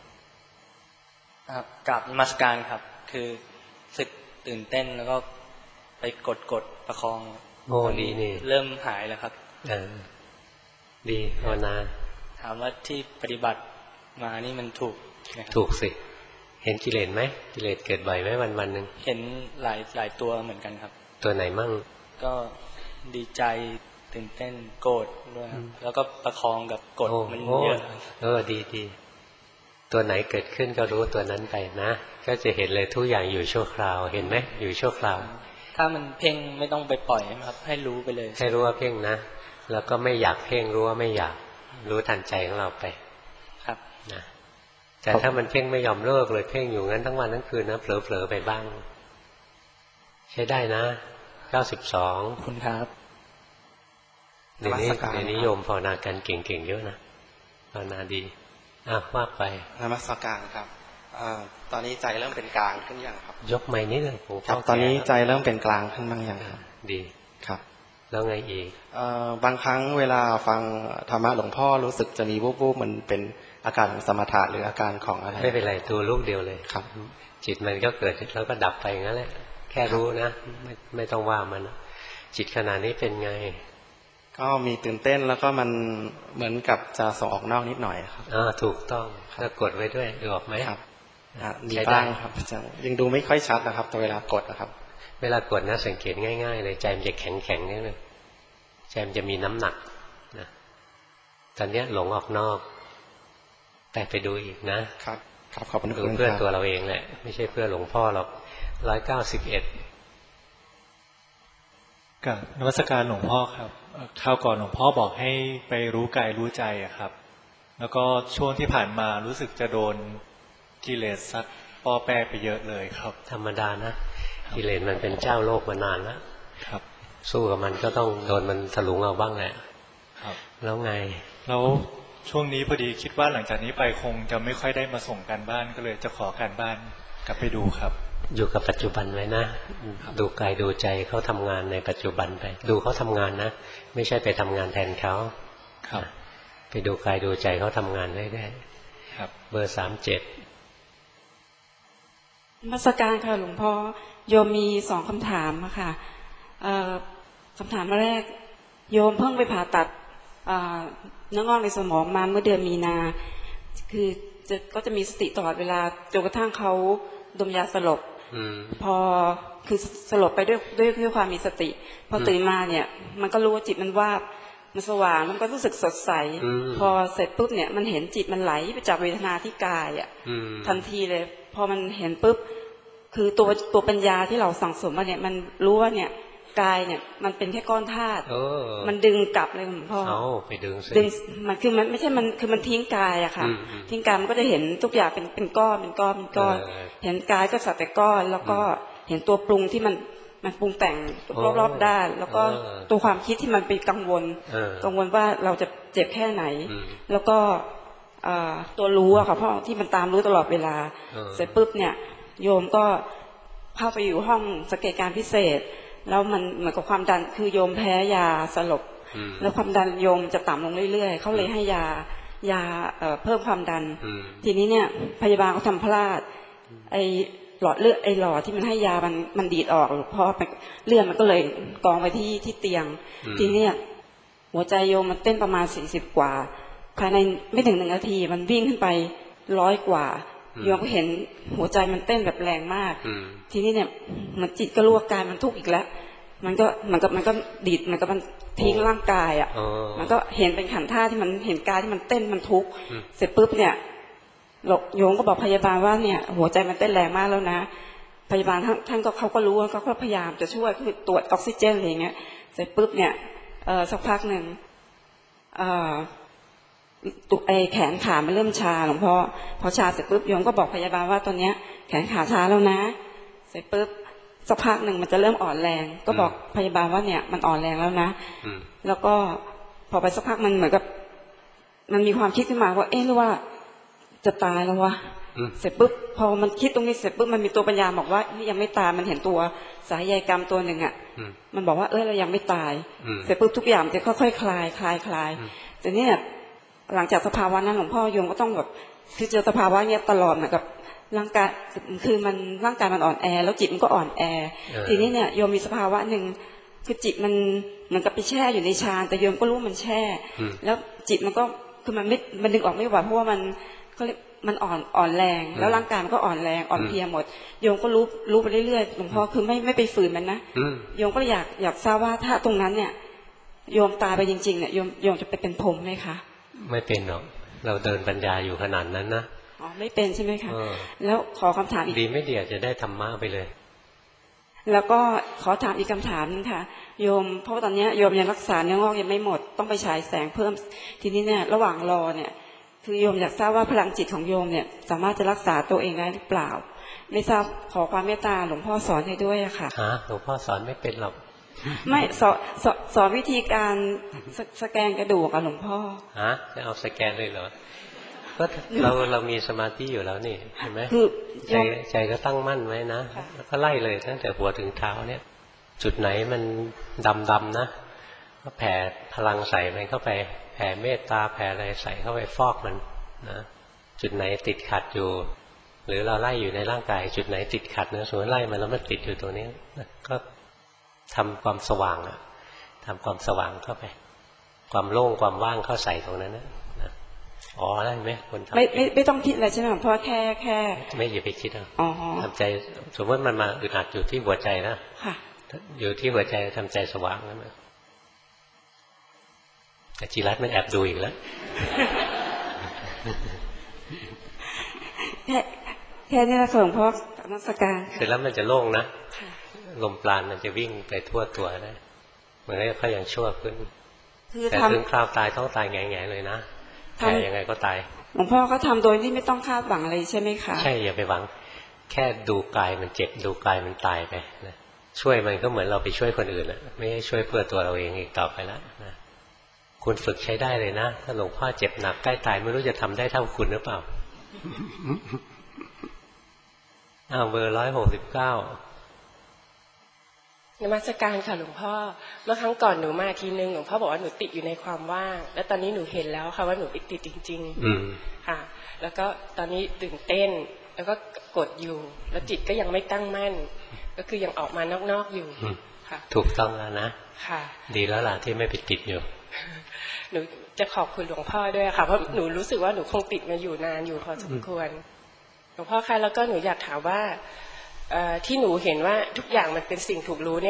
ครับกราบนมัสการครับคือสึกตื่นเต้นแล้วก็ไปกดกดประคองโอ้ดีนี่เริ่มหายแล้วครับเออดีภาวนาถามว่าที่ปฏิบัติมานี่มันถูกถูกสิเห็นกิเลสไหมกิเลสเกิดบ่อยไหมวันวันหนึ่งเห็นหลายหลายตัวเหมือนกันครับตัวไหนมั่งก็ดีใจตื่นเต้นโกรธด้วยแล้วก็ประคองกับกดมันเยอะเออดีดีตัวไหนเกิดขึ้นก็รู้ตัวนั้นไปนะก็จะเห็นเลยทุกอย่างอยู่ชั่วคราวเห็นไหมอยู่ชั่วคราวถ้ามันเพ่งไม่ต้องไปปล่อยครับให้รู้ไปเลยให้รู้ว่าเพ่งนะแล้วก็ไม่อยากเพ่งรู้ว่าไม่อยากรู้ทันใจของเราไปครับนะแต่ถ้ามันเพ่งไม่ยอมเลิกเลยเพ่งอยู่งั้นทั้งวันทั้งคืนนะเผลอๆไปบ้างใช้ได้นะเก้าสิบสองคุณครับเดี๋ยวนี้เดี๋ยวนี้โยมภาวนากันเก่งๆเยอะนะภาวนาดีอ่ะว่าไปนมัสการครับตอนนี้ใจเริ่มเป็นกลางขึ้นยังครับยกไม้นิดนึงครับตอนนี้ใจเริ่มเป็นกลางขึ้นบ้างยังครับดีครับแล้วไงอีกบางครั้งเวลาฟังธรรมะหลวงพ่อรู้สึกจะมีวูบๆมันเป็นอาการของสมถะหรืออาการของอะไรไม่เป็นไรตัวลูกเดียวเลยครับจิตมันก็เกิดแล้วก็ดับไปงั้นแหละแค่รู้นะไม่ไม่ต้องว่ามันจิตขณะนี้เป็นไงก็มีตื่นเต้นแล้วก็มันเหมือนกับจะส่งออกนอกนิดหน่อยครับอ่าถูกต้องแล้วกดไว้ด้วยดูออกไหมครับมีบ้างครับอาจารย์ยังดูไม่ค่อยชัดนะครับแต่เวลากดนะครับเวลากดนะสังเกตง่ายๆเลยใจมันจะแข็งแข็งนิดนึงใจมันจะมีน้ำหนักนะตอนนี้หลงออกนอกแต่ไปดูอีกนะครับครับขอบคุณดูเพื่อตัวเราเองแหละไม่ใช่เพื่อหลวงพ่อหรอกร้อยเก้าสิบเอ็ดกับนมัสการหลวงพ่อครับคราวก่อนหลวงพ่อบอกให้ไปรู้กายรู้ใจอะครับแล้วก็ช่วงที่ผ่านมารู้สึกจะโดนกิเลสซัดป้อแป้ไปเยอะเลยครับธรรมดานะกิเลสมันเป็นเจ้าโลกมานานแล้วครับสู้กับมันก็ต้องโดนมันถลุงเอาบ้างแหละครับแล้วไงแล้วช่วงนี้พอดีคิดว่าหลังจากนี้ไปคงจะไม่ค่อยได้มาส่งการบ้านก็เลยจะขอการบ้านกลับไปดูครับอยู่กับปัจจุบันไว้นะดูกายดูใจเขาทำงานในปัจจุบันไปดูเขาทำงานนะไม่ใช่ไปทำงานแทนเขาครับไปดูกายดูใจเขาทำงานได้ได้ครับเบอร์สามเจ็ดนมัสการค่ะหลวงพ่อโยมมีสองคำถามค่ะคำถามแรกโยมเพิ่งไปผ่าตัดเนื้องอกในสมองมาเมื่อเดือนมีนาคือจะก็จะมีสติตลอดเวลาจนกระทั่งเขาดมยาสลบพอคือสลบไปด้วยด้วยด้วยความมีสติพอตื่นมาเนี่ยมันก็รู้ว่าจิตมันวาบมันสว่างมันก็รู้สึกสดใสพอเสร็จปุ๊บเนี่ยมันเห็นจิตมันไหลไปจากเวทนาที่กายอ่ะทันทีเลยพอมันเห็นปุ๊บคือตัวตัวปัญญาที่เราสั่งสมมาเนี่ยมันรู้ว่าเนี่ยกายเนี่ยมันเป็นแค่ก้อนธาตุมันดึงกลับเลยหลวงพ่อเอาไปดึงสิดึงมันคือมันไม่ใช่มันคือมันทิ้งกายอะค่ะทิ้งกายมันก็จะเห็นทุกอย่างเป็นเป็นก้อนเป็นก้อนเป็นก้อนเห็นกายก็สักแต่ก้อนแล้วก็เห็นตัวปรุงที่มันมันปรุงแต่งรอบๆด้านแล้วก็ตัวความคิดที่มันไปกังวลกังวลว่าเราจะเจ็บแค่ไหนแล้วก็ตัวรู้อะค่ะพ่อที่มันตามรู้ตลอดเวลาเสร็จปุ๊บเนี่ยโยมก็เข้าไปอยู่ห้องสังเกตการพิเศษแล้วมันเหมือนกับความดันคือโยมแพ้ยาสลบแล้วความดันโยมจะต่ำลงเรื่อยๆเขาเลยให้ยายาเพิ่มความดันทีนี้เนี่ยพยาบาลเขาทำพลาดไอหลอดเลือดไอหลอดที่มันให้ยามันมันดีดออกเพราะเลือดมันก็เลยกองไปที่ที่เตียงทีนี้หัวใจโยมมันเต้นประมาณสี่สิบกว่าภายในไม่ถึงหนึ่งนาทีมันวิ่งขึ้นไปร้อยกว่าโยมก็เห็นหัวใจมันเต้นแบบแรงมากทีนี้เนี่ยมันจิตก็รู้ว่ากายมันทุกข์อีกแล้วมันก็มันก็มันก็ดีดมันก็มันทิ้งร่างกายอ่ะมันก็เห็นเป็นขันธ์ธาตุที่มันเห็นกายที่มันเต้นมันทุกข์เสร็จปุ๊บเนี่ยโยมก็บอกพยาบาลว่าเนี่ยหัวใจมันเต้นแรงมากแล้วนะพยาบาลท่านท่านก็เขาก็รู้เขาก็พยายามจะช่วยคือตรวจออกซิเจนอะไรเงี้ยเสร็จปุ๊บเนี่ยเออสักพักหนึ่งเออตุกไอแขนขามันเริ่มชาหลวงพ่อพอชาเสร็จปุ๊บโยมก็บอกพยาบาลว่าตอนเนี้ยแขนขาชาแล้วนะเสร็จปุ๊บสักพักหนึ่งมันจะเริ่มอ่อนแรงก็บอกพยาบาลว่าเนี่ยมันอ่อนแรงแล้วนะแล้วก็พอไปสักพักมันเหมือนกับมันมีความคิดขึ้นมาว่าเอ๊ะหรือว่าจะตายแล้ววะเสร็จปุ๊บพอมันคิดตรงนี้เสร็จปุ๊บมันมีตัวปัญญาบอกว่านี่ยังไม่ตายมันเห็นตัวสายใยกรรมตัวหนึ่งอ่ะมันบอกว่าเออเรายังไม่ตายเสร็จปุ๊บทุกอย่างจะค่อยๆคลายคลายคลายแต่เนี่ยหลังจากสภาวะนั้นหลวงพ่อโยมก็ต้องแบบคือเจอสภาวะเนี้ยตลอดเหมือนกับร่างกายคือมันร่างกายมันอ่อนแอแล้วจิตมันก็อ่อนแอทีนี้เนี่ยโยมมีสภาวะหนึ่งคือจิตมันเหมือนกับไปแช่อยู่ในฌานแต่โยมก็รู้มันแช่แล้วจิตมันก็คือมันไม่มันดึงออกไม่ไหวเพราะว่ามันก็มันอ่อนอ่อนแรงแล้วร่างกายมันก็อ่อนแรงอ่อนเพลียหมดโยมก็รู้รู้ไปเรื่อยๆหลวงพ่อคือไม่ไม่ไปฝืนมันนะโยมก็อยากอยากทราบว่าถ้าตรงนั้นเนี่ยโยมตายไปจริงๆเนี่ยโยมโยมจะไปเป็นพรหมไหมคะไม่เป็นหรอกเราเดินปัญญาอยู่ขนาดนั้นนะอ๋อไม่เป็นใช่ไหมคะแล้วขอคำถามอีกดีไม่ดีจะได้ธรรมะไปเลยแล้วก็ขอถามอีกคำถามนึงค่ะโยมเพราะว่าตอนนี้โยมยังรักษาเนื้องอกยังไม่หมดต้องไปฉายแสงเพิ่มทีนี้เนี่ยระหว่างรอเนี่ยคือโยมอยากทราบว่าพลังจิตของโยมเนี่ยสามารถจะรักษาตัวเองได้หรือเปล่าไม่ทราบขอความเมตตาหลวงพ่อสอนให้ด้วยอะค่ะฮะหลวงพ่อสอนไม่เป็นหรอกไม่สอนสอนวิธีการสแกนกระดูกอะหลวงพ่อฮะจะเอาสแกนเลยเหรอก็เราเรามีสมาธิอยู่แล้วนี่เห็นไหมใจใจก็ตั้งมั่นไว้นะแล้วก็ไล่เลยตั้งแต่หัวถึงเท้าเนี่ยจุดไหนมันดำดำนะก็แผ่พลังใส่มันเข้าไปแผ่เมตตาแผ่อะไรใส่เข้าไปฟอกมันนะจุดไหนติดขัดอยู่หรือเราไล่อยู่ในร่างกายจุดไหนติดขัดนะสมมติไล่มันแล้วมันติดอยู่ตรงนี้ก็ทำความสว่างอะทำความสว่างเข้าไปความโล่งความว่างเข้าใส่ตรงนั้นนะอ๋อได้ไหมคนทำไม่ไม่ไม่ต้องคิดอะไรใช่ไหมเพราะแค่แค่ไม่อย่าไปคิดอ่ะทำใจสมมติมันมาอึดอัดอยู่ที่หัวใจนะอยู่ที่หัวใจทำใจสว่างนั่นแหละแต่จิรัตน์มันแอบดูอีกแล้วแค่แค่นี้นะหลวงพ่อนักสการเสร็จแล้วมันจะโล่งนะลมปราณมันจะวิ่งไปทั่วตัวได้เหมือนกับเขายังชั่วขึ้นแต่ถึงคราวตายต้องตายแง่ๆเลยนะแต่ยังไงก็ตายหลวงพ่อก็ทำโดยที่ไม่ต้องคาดหวังอะไรใช่ไหมคะใช่อย่าไปหวังแค่ดูกายมันเจ็บดูกายมันตายไปนะช่วยมันก็เหมือนเราไปช่วยคนอื่นอะไม่ช่วยเพื่อตัวเราเองอีกต่อไปแล้วนะคุณฝึกใช้ได้เลยนะถ้าหลวงพ่อเจ็บหนักใกล้ตายไม่รู้จะทำได้เท่าคุณหรือเปล่าอ้าวเบอร์ร้อยหกสิบเก้านมัสการค่ะหลวงพ่อเมื่อครั้งก่อนหนูมาทีนึงหลวงพ่อบอกว่าหนูติดอยู่ในความว่างแล้วตอนนี้หนูเห็นแล้วค่ะว่าหนูติดจริงๆค่ะแล้วก็ตอนนี้ตื่นเต้นแล้วก็กดอยู่แล้วจิตก็ยังไม่ตั้งมั่นก็คือยังออกมานอกๆอยู่ค่ะถูกต้องแล้วนะค่ะดีแล้วล่ะที่ไม่ไปติดอยู่หนูจะขอบคุณหลวงพ่อด้วยค่ะเพราะหนูรู้สึกว่าหนูคงติดมาอยู่นานอยู่พอสมควรหลวงพ่อคะแล้วก็หนูอยากถามว่าที่หนูเห็นว่าทุกอย่างมันเป็นสิ่งถูกรู้เนี่ย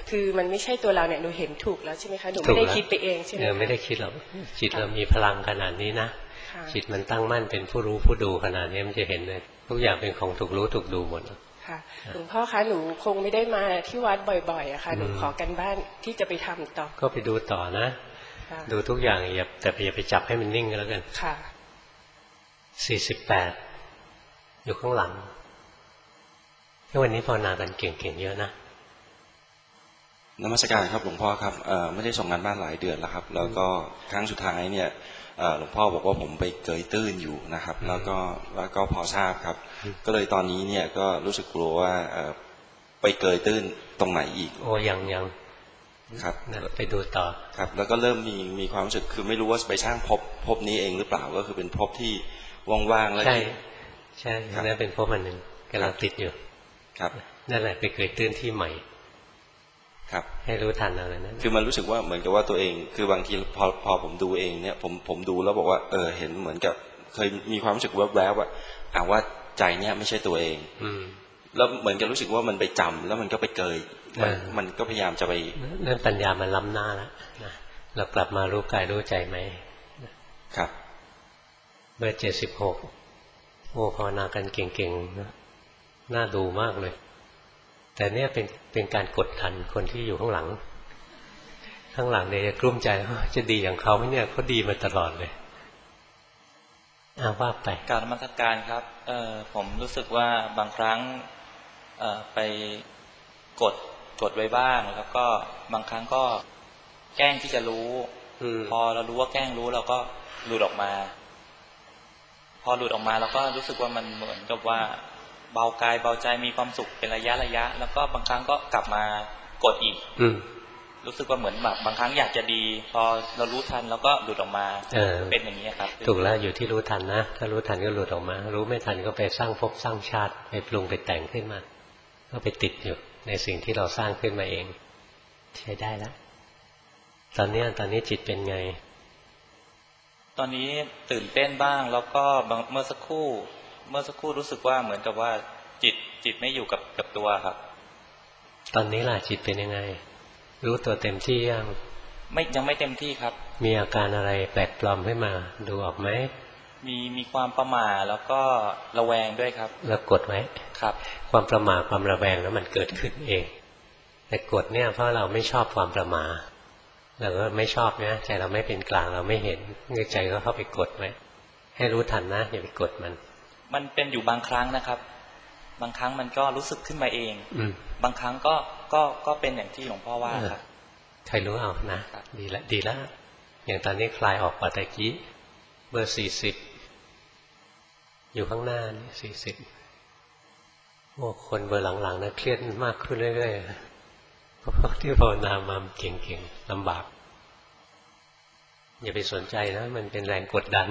คือมันไม่ใช่ตัวเราเนี่ยหนูเห็นถูกแล้วใช่ไหมคะหนูไม่ได้คิดไปเองใช่ไหมไม่ได้คิดหรอกจิตเรามีพลังขนาดนี้นะจิตมันตั้งมั่นเป็นผู้รู้ผู้ดูขนาดนี้มันจะเห็นเลยทุกอย่างเป็นของถูกรู้ถูกดูหมดค่ะหลวงพ่อคะหนูคงไม่ได้มาที่วัดบ่อยๆอะค่ะหนูขอกันบ้านที่จะไปทำต่อก็ไปดูต่อนะดูทุกอย่างอย่าแต่อย่าไปจับให้มันนิ่งก็แล้วกันค่ะสี่สิบแปดอยู่ข้างหลังที่วันนี้ภาวนากันเก่งๆเยอะนะนมัสการครับหลวงพ่อครับไม่ได้ส่งงานบ้านหลายเดือนแล้วครับแล้วก็ครั้งสุดท้ายเนี่ยหลวงพ่อบอกว่าผมไปเกยตื้นอยู่นะครับแล้วก็แล้วก็พอทราบครับก็เลยตอนนี้เนี่ยก็รู้สึกกลัวว่าไปเกยตื้นตรงไหนอีกโอ้ยังยังครับไปดูต่อครับแล้วก็เริ่มมีมีความรู้สึกคือไม่รู้ว่าไปสร้างภพภพนี้เองหรือเปล่าก็คือเป็นภพที่ว่างๆแล้วใช่ใช่นั่นเป็นภพอันหนึ่งกำลังติดอยู่ครับนั่นแหละไปเกยตื้นที่ใหม่ครับให้รู้ทันอะไรนั้นคือมันรู้สึกว่าเหมือนกับว่าตัวเองคือบางทีพอพอผมดูเองเนี่ยผมผมดูแล้วบอกว่าเออเห็นเหมือนกับเคยมีความรู้สึกแวบๆว่าอ่าว่าใจเนี่ยไม่ใช่ตัวเองอืมแล้วเหมือนกับรู้สึกว่ามันไปจำแล้วมันก็ไปเกยมันมันก็พยายามจะไปเรื่องปัญญามันล้ำหน้าแล้วนะเรากลับมารู้กายรู้ใจไหมครับเบอร์เจ็ดสิบหกโอ้ภาวนากันเก่งๆนะน่าดูมากเลยแต่เนี่ยเป็นเป็นการกดทันคนที่อยู่ข้างหลังข้างหลังเนี่ยจะกลุ้มใจจะดีอย่างเขาไหมเนี่ยเขาดีมาตลอดเลยอ้าวว่าไปการนมัสการครับเอ่อผมรู้สึกว่าบางครั้งเอ่อไปกดกดไว้บ้างแล้วก็บางครั้งก็แกล้งที่จะรู้พอเรารู้ว่าแกล้งรู้เราก็หลุดออกมาพอหลุดออกมาเราก็รู้สึกว่ามันเหมือนกับว่าเบากายเบาใจมีความสุขเป็นระยะระยะแล้วก็บางครั้งก็กลับมากดอีกรู้สึกว่าเหมือนแบบบางครั้งอยากจะดีพอเรารู้ทันแล้วก็หลุดออกมาเป็นอย่างนี้ครับถูกแล้วอยู่ที่รู้ทันนะถ้ารู้ทันก็หลุดออกมารู้ไม่ทันก็ไปสร้างภพสร้างชาติไปปรุงไปแต่งขึ้นมาก็ไปติดอยู่ในสิ่งที่เราสร้างขึ้นมาเองใช้ได้แล้วตอนนี้ตอนนี้จิตเป็นไงตอนนี้ตื่นเต้นบ้างแล้วก็เมื่อสักครู่เมื่อสักครู่รู้สึกว่าเหมือนกับว่าจิตจิตไม่อยู่กับกับตัวครับตอนนี้ล่ะจิตเป็นยังไงรู้ตัวเต็มที่ยังไม่ยังไม่เต็มที่ครับมีอาการอะไรแปลกปลอมขึ้นมาดูออกไหมมีมีความประหม่าแล้วก็ระแวงด้วยครับแล้วกดไว้ครับความประหม่าความระแวงแล้วมันเกิดขึ้นเองแต่กดเนี่ยเพราะเราไม่ชอบความประหม่าเราก็ไม่ชอบเนี่ยใจเราไม่เป็นกลางเราไม่เห็นใจก็เข้าไปกดไว้ให้รู้ทันนะอย่าไปกดมันมันเป็นอยู่บางครั้งนะครับบางครั้งมันก็รู้สึกขึ้นมาเองบางครั้งก็ก็ก็เป็นอย่างที่หลวงพ่อว่าครับใครรู้เอานะดีละดีละอย่างตอนนี้คลายออกปัตตะกี้เบอร์สี่สิบอยู่ข้างหน้านี่สี่สิบโอ้คนเบอร์หลังๆนะเครียดมากขึ้นเรื่อยๆเพราะที่ภาวนามาเก่งๆลำบากอย่าไปสนใจนะมันเป็นแรงกดดัน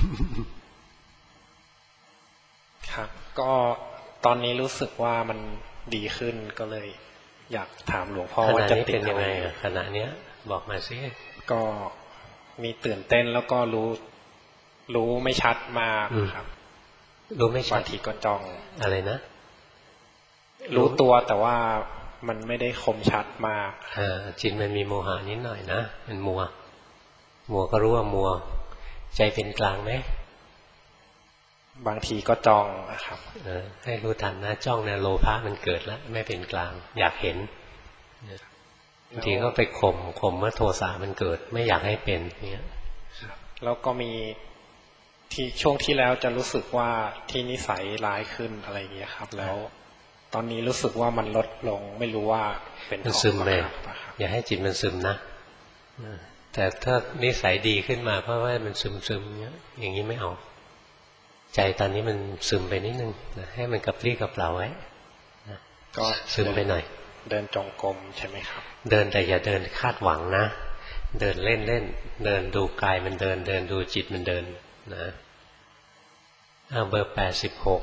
ครับก็ตอนนี้รู้สึกว่ามันดีขึ้นก็เลยอยากถามหลวงพ่อว่าจะเป็นยังไงขณะเนี้ยบอกมาสิก็มีตื่นเต้นแล้วก็รู้รู้ไม่ชัดมากครับรู้ไม่ชัดบางทีก็จองอะไรนะรู้ตัวแต่ว่ามันไม่ได้คมชัดมากจิตมันมีโมหะนิดหน่อยนะมันมัวมัวก็รู้ว่ามัวใจเป็นกลางไหมบางทีก็จ้องนะครับให้รู้ทันนะจ้องเนี่ยโลภะมันเกิดแล้วไม่เป็นกลางอยากเห็นบางทีก็ไปข่มข่มเมื่อโทสะมันเกิดไม่อยากให้เป็นเนี่ยแล้วก็มีที่ช่วงที่แล้วจะรู้สึกว่าที่นิสัยร้ายขึ้นอะไรอย่างเงี้ยครับแล้วตอนนี้รู้สึกว่ามันลดลงไม่รู้ว่าเป็นมันซึมเลยอย่าให้จิตมันซึมนะแต่ถ้านิสัยดีขึ้นมาเพราะว่ามันซึมซึมอย่างนี้ไม่เอาใจตอนนี้มันซึมไปนิดนึงนะให้มันกระปรี้กระเปร่าไว้นะก็ซึมไปหน่อยเดินจงกรมใช่ไหมครับเดินแต่อย่าเดินคาดหวังนะเดินเล่นเล่นเดินดูกายมันเดินเดินดูจิตมันเดินนะเอาเบอร์แปดสิบหก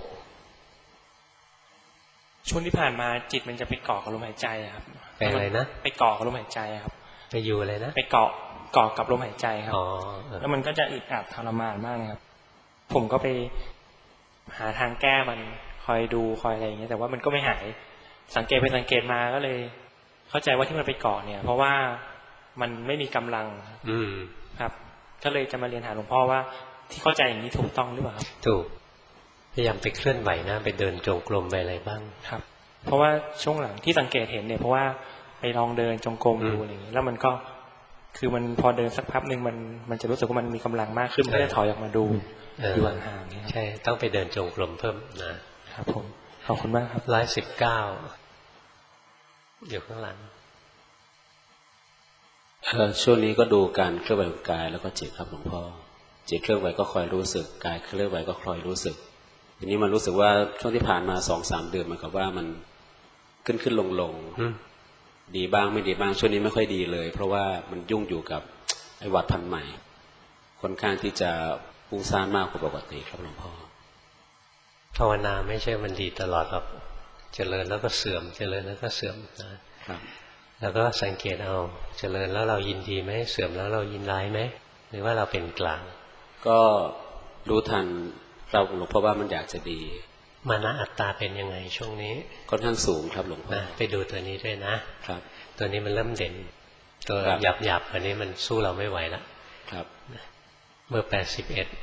ช่วงที่ผ่านมาจิตมันจะไปเกาะกับลมหายใจครับไปอะไรนะไปเกาะกับลมหายใจครับไปอยู่อะไรนะไปเกาะเกาะกับลมหายใจครับแล้วมันก็จะอึดอัดทรมานมากครับผมก็ไปหาทางแก้มันคอยดูคอยอะไรอย่างเงี้ยแต่ว่ามันก็ไม่หายสังเกตไปสังเกตมาก็เลยเข้าใจว่าที่มันไปเกาะเนี่ยเพราะว่ามันไม่มีกำลังอืมครับก็เลยจะมาเรียนหาหลวงพ่อว่าที่เข้าใจอย่างนี้ถูกต้องหรือเปล่าครับถูกพยายามไปเคลื่อนไหวนะไปเดินจงกรมไปอะไรบ้างครับเพราะว่าช่วงหลังที่สังเกตเห็นเนี่ยเพราะว่าไปลองเดินจงกรมดูอะไรอย่างนี้แล้วมันก็คือมันพอเดินสักพักหนึ่งมันมันจะรู้สึกว่ามันมีกำลังมากขึ้นก็จะถอยออกมาดูอยู่ห่างๆใช่ต้องไปเดินจงกรมเพิ่มนะครับผมขอบคุณมากครับร้อยสิบเก้าอยู่ข้างหลังช่วงนี้ก็ดูการเคลื่อนไหวของกายแล้วก็จิตครับหลวงพ่อจิตเคลื่อนไหวก็คอยรู้สึกกายเคลื่อนไหวก็คอยรู้สึกทีนี้มันรู้สึกว่าช่วงที่ผ่านมาสองสามเดือนมันกับว่ามันขึ้นขึ้นลงลงดีบ้างไม่ดีบ้างช่วงนี้ไม่ค่อยดีเลยเพราะว่ามันยุ่งอยู่กับไอ้หวัดพันธุ์ใหม่ค่อนข้างที่จะฟุ้งซ่านมากกว่าปกติครับหลวงพ่อภาวนาไม่ใช่มันดีตลอดหรอกเจริญแล้วก็เสื่อมเจริญแล้วก็เสื่อมนะครับแล้วก็สังเกตเอาเจริญแล้วเรายินดีไหมเสื่อมแล้วเรายินร้ายไหมหรือว่าเราเป็นกลางก็รู้ทันเราหลวงพ่อว่ามันอยากจะดีมานะอัตตาเป็นยังไงช่วงนี้ค่อนข้างสูงครับหลวงพ่อไปดูตัวนี้ด้วยนะครับตัวนี้มันเริ่มเด่นตัวหยาบหยาบอันนี้มันสู้เราไม่ไหวแล้วครับเมื่อแปดสิบเอ็ด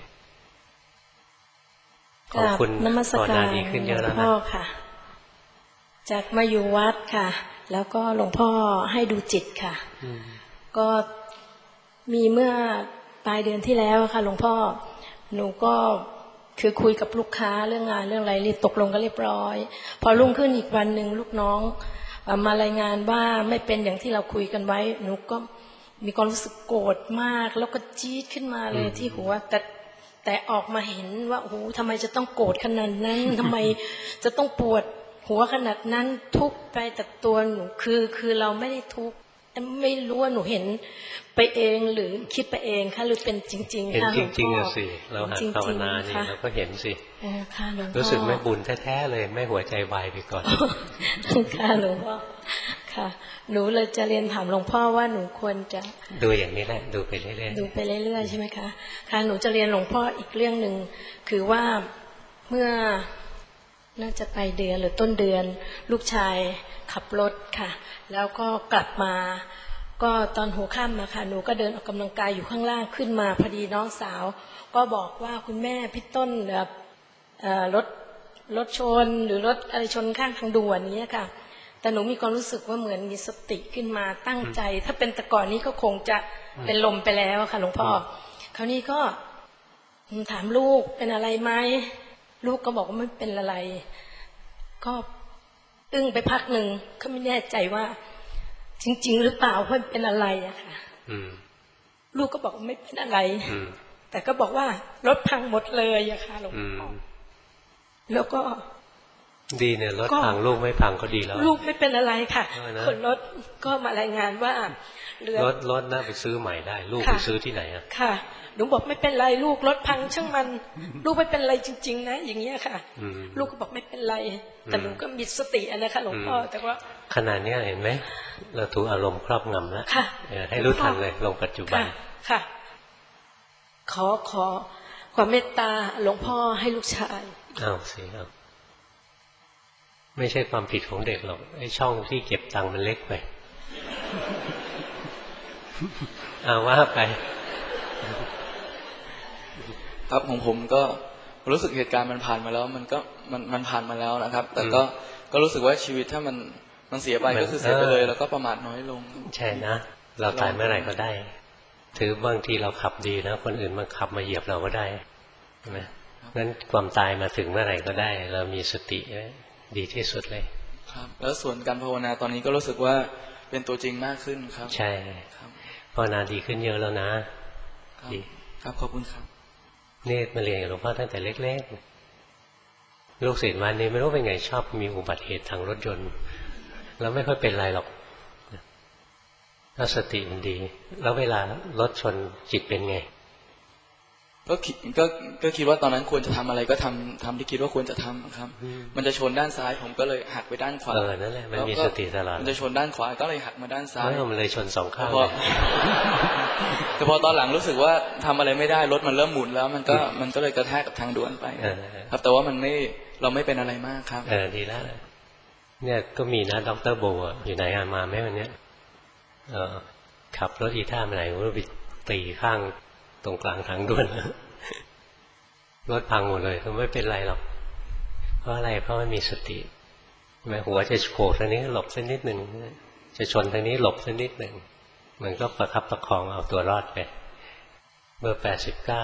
ของคุณภาวนาดีขึ้นเยอะแล้วนะพ่อค่ะจากมาอยู่วัดค่ะแล้วก็หลวงพ่อให้ดูจิตค่ะก็มีเมื่อปลายเดือนที่แล้วค่ะหลวงพ่อหนูก็คือคุยกับลูกค้าเรื่องงานเรื่องอะไรรีบตกลงกันเรียบร้อยพอรุ่งขึ้นอีกวันหนึ่งลูกน้องมารายงานว่าไม่เป็นอย่างที่เราคุยกันไว้หนูก็มีความรู้สึกโกรธมากแล้วก็จี๊ดขึ้นมาเลยที่หัวแต่แต่ออกมาเห็นว่าโอ้โหทำไมจะต้องโกรธขนาดนั้นทำไมจะต้องปวดหัวขนาดนั้นทุกข์ไปแต่ตัวหนูคือคือเราไม่ได้ทุกข์ไม่รู้ว่าหนูเห็นไปเองหรือคิดไปเองค่ะหรือเป็นจริงๆเห็นจริงๆอะสิเราหัดภาวนาเนี่ยเราก็เห็นสิรู้สึกไม่บุญแท้ๆเลยไม่หัวใจวายไปก่อนค่ะหลวงพ่อค่ะหนูเลยจะเรียนถามหลวงพ่อว่าหนูควรจะดูอย่างนี้แหละดูไปเรื่อยๆดูไปเรื่อยๆใช่ไหมคะค่ะหนูจะเรียนหลวงพ่ออีกเรื่องหนึ่งคือว่าเมื่อน่าจะไปเดือนหรือต้นเดือนลูกชายขับรถค่ะแล้วก็กลับมาก็ตอนหัวค่ำมาค่ะหนูก็เดินออกกำลังกายอยู่ข้างล่างขึ้นมาพอดีน้องสาวก็บอกว่าคุณแม่พี่ต้นแบบรถรถชนหรือรถอะไรชนข้างทางด่วนนี้ค่ะแต่หนูมีความรู้สึกว่าเหมือนมีสติขึ้นมาตั้งใจถ้าเป็นแต่ก่อนนี้ก็คงจะเป็นลมไปแล้วค่ะหลวงพ่อคราวนี้ก็ถามลูกเป็นอะไรไหมลูกก็บอกว่าไม่เป็นอะไรก็อึ้งไปพักหนึ่งก็ไม่แน่ใจว่าจริงๆหรือเปล่าว่าเป็นอะไรอะค่ะลูกก็บอกว่าไม่เป็นอะไรแต่ก็บอกว่ารถพังหมดเลยอะค่ะหลวงพ่อแล้วก็ดีเนี่ยรถพังลูกไม่พังก็ดีแล้วลูกไม่เป็นอะไรค่ะคนรถก็มารายงานว่ารถรถน่าไปซื้อใหม่ได้ลูกไปซื้อที่ไหนอะค่ะหนูบอกไม่เป็นไรลูกรถพังช่างมันลูกไม่เป็นไรจริงๆนะอย่างเงี้ยค่ะลูกก็บอกไม่เป็นไรแต่หนูก็มีสตินะคะหลวงพ่อแต่ว่าขนาดนี้เห็นไหมเราถูกอารมณ์ครอบงำแล้วให้รู้ทันเลยลงปัจจุบันค่ะขอขอความเมตตาหลวงพ่อให้ลูกชายอ้าวสิครับไม่ใช่ความผิดของเด็กหรอกไอ้ช่องที่เก็บตังค์มันเล็กไปเอาว่าไปครับของผมก็รู้สึกเหตุการณ์มันผ่านมาแล้วมันก็มันมันผ่านมาแล้วนะครับแต่ก็ก็รู้สึกว่าชีวิตถ้ามันมันเสียไปก็คือเสียไปเลยแล้วก็ประมาทน้อยลงใช่นะเราตายเมื่อไหร่ก็ได้ถือบางทีเราขับดีนะคนอื่นมาขับมาเหยียบเราก็ได้ใช่ไหมงั้นความตายมาถึงเมื่อไหร่ก็ได้เรามีสติดีที่สุดเลยครับแล้วส่วนการภาวนาตอนนี้ก็รู้สึกว่าเป็นตัวจริงมากขึ้นครับใช่ครับภาวนาดีขึ้นเยอะแล้วนะดีครับขอบคุณครับนี่มาเรียนกับหลวงพ่อตั้งแต่เล็กๆลูกศิษย์วันนี้ไม่รู้เป็นไงชอบมีอุบัติเหตุทางรถยนต์แล้วไม่ค่อยเป็นไรหรอกถ้าสติมันดีแล้วเวลารถชนจิตเป็นไงก็คิดก็ก็คิดว่าตอนนั้นควรจะทำอะไรก็ทำทำที่คิดว่าควรจะทำครับมันจะชนด้านซ้ายผมก็เลยหักไปด้านขวาเออนั่นแหละมันมีสติตลอดมันจะชนด้านขวาก็เลยหักมาด้านซ้ายมันเลยชนสองข้างแต่พอตอนหลังรู้สึกว่าทำอะไรไม่ได้รถมันเริ่มหมุนแล้วมันก็มันก็เลยกระแทกกับทางด่วนไปครับแต่ว่ามันไม่เราไม่เป็นอะไรมากครับเออดีแล้วเนี่ยก็มีนะดร.โบอยู่ไหนอะมาไหมวันเนี้ยเออขับรถอีท่ามาไหนก็ไปตีข้างตรงกลางทางด่วนรถพังหมดเลยก็ไม่เป็นไรหรอกเพราะอะไรเพราะมันมีสติแม้หัวจะโผล่ทางนี้หลบสักนิดหนึ่งจะชนทางนี้หลบสักนิดหนึ่งมันก็ประคับประคองเอาตัวรอดไปเบอร์แปดสิบเก้า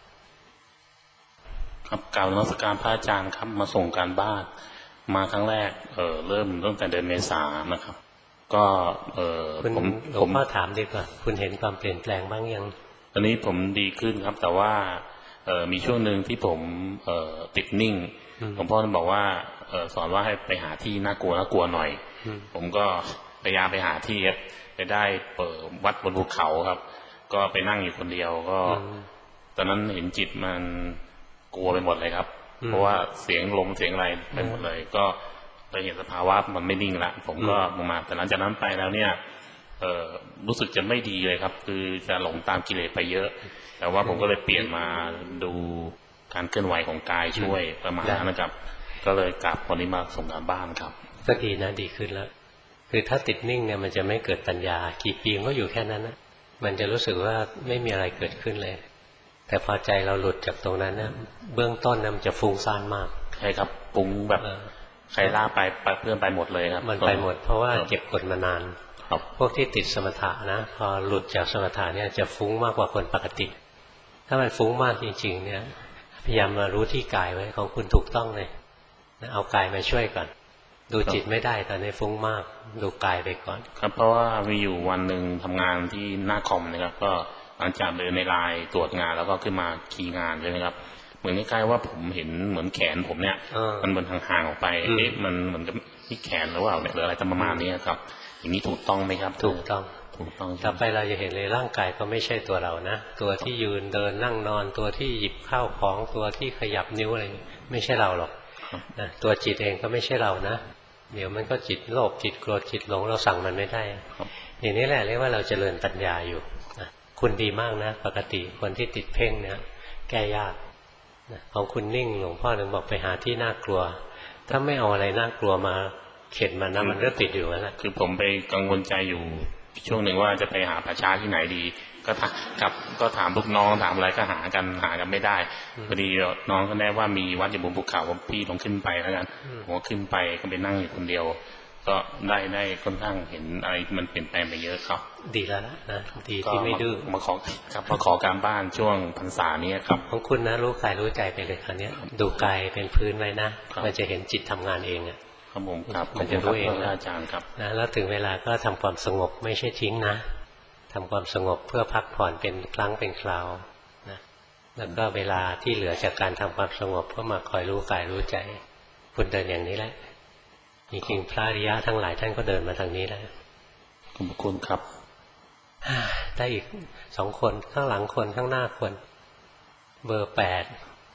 ครับกล่าวนมัสการพระอาจารย์ครับมาส่งการบ้านมาครั้งแรกเออเริ่มตั้งแต่เดือนเมษายนนะครับก็เออผมผมมาถามดีกว่าคุณเห็นความเปลี่ยนแปลงบ้างยังตอนนี้ผมดีขึ้นครับแต่ว่าเออมีช่วงหนึ่งที่ผมเออติดนิ่งหลวงพ่อท่านบอกว่าเออสอนว่าให้ไปหาที่น่ากลัวน่ากลัวหน่อยผมก็พยายามไปหาที่ครับไปได้เปิดวัดบนภูเขาครับก็ไปนั่งอยู่คนเดียวก็ตอนนั้นเห็นจิตมันกลัวไปหมดเลยครับเพราะว่าเสียงลมเสียงอะไรไปหมดเลยก็ไปเห็นสภาวะมันไม่นิ่งละผมก็มาแต่หลังจากนั้นไปแล้วเนี่ยเออรู้สึกจะไม่ดีเลยครับคือจะหลงตามกิเลสไปเยอะแต่ว่าผมก็เลยเปลี่ยนมาดูการเคลื่อนไหวของกายช่วยประมาณนั้นนะครับก็เลยกลับวันนี้มาส่งการบ้านครับก็ดีนะดีขึ้นแล้วคือถ้าติดนิ่งเนี่ยมันจะไม่เกิดปัญญากี่ปีก็อยู่แค่นั้นนะมันจะรู้สึกว่าไม่มีอะไรเกิดขึ้นเลยแต่พอใจเราหลุดจากตรงนั้นนะเบื้องต้นนะมันจะฟุ้งซ่านมากใช่ครับฟุ้งแบบใครล่าไปเพื่อนไปหมดเลยครับมันไปหมดเพราะว่าเก็บกดมานานพวกที่ติดสมถะนะพอหลุดจากสมถะเนี่ยจะฟุ้งมากกว่าคนปกติถ้ามันฟุ้งมากจริงๆเนี่ยพยายามมารู้ที่กายไว้ของคุณถูกต้องเลยเอากายมาช่วยก่อนดูจิตไม่ได้ตอนนี้ฟุ้งมากดูกายไปก่อนครับเพราะว่ามีอยู่วันหนึ่งทำงานที่หน้าคอมนะครับก็หลังจากเดินในไลน์ตรวจงานแล้วก็ขึ้นมาคีย์งานใช่ไหมครับเหมือนใกล้ๆว่าผมเห็นเหมือนแขนผมเนี่ยมันเหมือนห่างๆออกไปเอ๊ะมันเหมือนกับที่แขนหรือเปล่าเนี่ยหรืออะไรประมาณนี้ครับอย่างนี้ถูกต้องไหมครับถูกต้องถูกต้องต่อไปเราจะเห็นเลยร่างกายก็ไม่ใช่ตัวเรานะตัวที่ยืนเดินนั่งนอนตัวที่หยิบข้าวของตัวที่ขยับนิ้วอะไรไม่ใช่เราหรอกนะตัวจิตเองก็ไม่ใช่เรานะเดี๋ยวมันก็จิตโลภจิตโกรธจิตหลงเราสั่งมันไม่ได้อย่างนี้แหละเรียกว่าเราเจริญปัญญาอยู่คุณดีมากนะปกติคนที่ติดเพ่งเนี่ยแก้ยากของคุณนิ่งหลวงพ่อถึงบอกไปหาที่น่ากลัวถ้าไม่เอาอะไรน่ากลัวมาเข็ดมันนะมันก็ติดอยู่นั่นแหละคือผมไปกังวลใจอยู่ช่วงหนึ่งว่าจะไปหาป่าช้าที่ไหนดีก็กับก็ถามลูกน้องถามอะไรก็หากันหากันไม่ได้พอดีน้องก็แน่ว่ามีวัดอยู่บนภูเขาพี่ลองขึ้นไปแล้วกันผมก็ขึ้นไปก็ไปนั่งอยู่คนเดียวก็ได้ได้ค่อนข้างเห็นอะไรมันเปลี่ยนแปลงไปเยอะครับดีแล้วนะดีที่ไม่ดื้อมาขอครับมาขอการบ้านช่วงพรรษานี้ครับของคุณนะรู้กายรู้ใจไปเลยคราวนี้ดูกายเป็นพื้นไว้นะมันจะเห็นจิตทำงานเองอ่ะครับผมครับมันจะรู้เองนะอาจารย์ครับนะแล้วถึงเวลาก็ทำความสงบไม่ใช่ทิ้งนะทำความสงบเพื่อพักผ่อนเป็นครั้งเป็นคราวนะแล้วก็เวลาที่เหลือจากการทำความสงบก็มาคอยรู้กายรู้ใจคุณเดินอย่างนี้แหละจริงๆพระอริยะทั้งหลายท่านก็เดินมาทางนี้แหละขอบคุณครับได้อีกสองคนข้างหลังคนข้างหน้าคนเบอร์แปด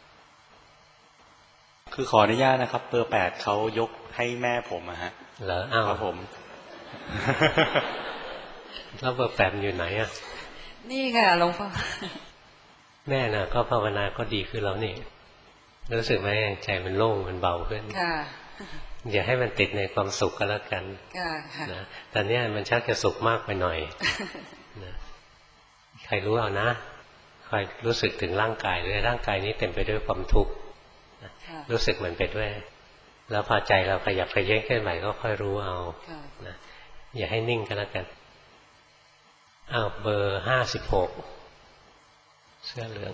คือขออนุญาตนะครับเบอร์แปดเขายกให้แม่ผมอะฮะเหรออ้าวครับผมแล้วเบอร์แปดอยู่ไหนอ่ะนี่ค่ะหลวงพ่อแม่น่ะก็ภาวนาก็ดีขึ้นแล้วนี่รู้สึกไหมใจมันโล่งมันเบาขึ้นค่ะอย่าให้มันติดในความสุขก็แล้วกันนะตอนนี้มันชักจะสุขมากไปหน่อยนะใครรู้เอานะคอยรู้สึกถึงร่างกายด้วยร่างกายนี้เต็มไปด้วยความทุกข์รู้สึกมันไปด้วยแล้วพอใจเราขยับขยื่นขึ้นใหม่ก็ค่อยรู้เอานะอย่าให้นิ่งก็แล้วกันอ้าวเบอร์ห้าสิบหกเสื้อเหลือง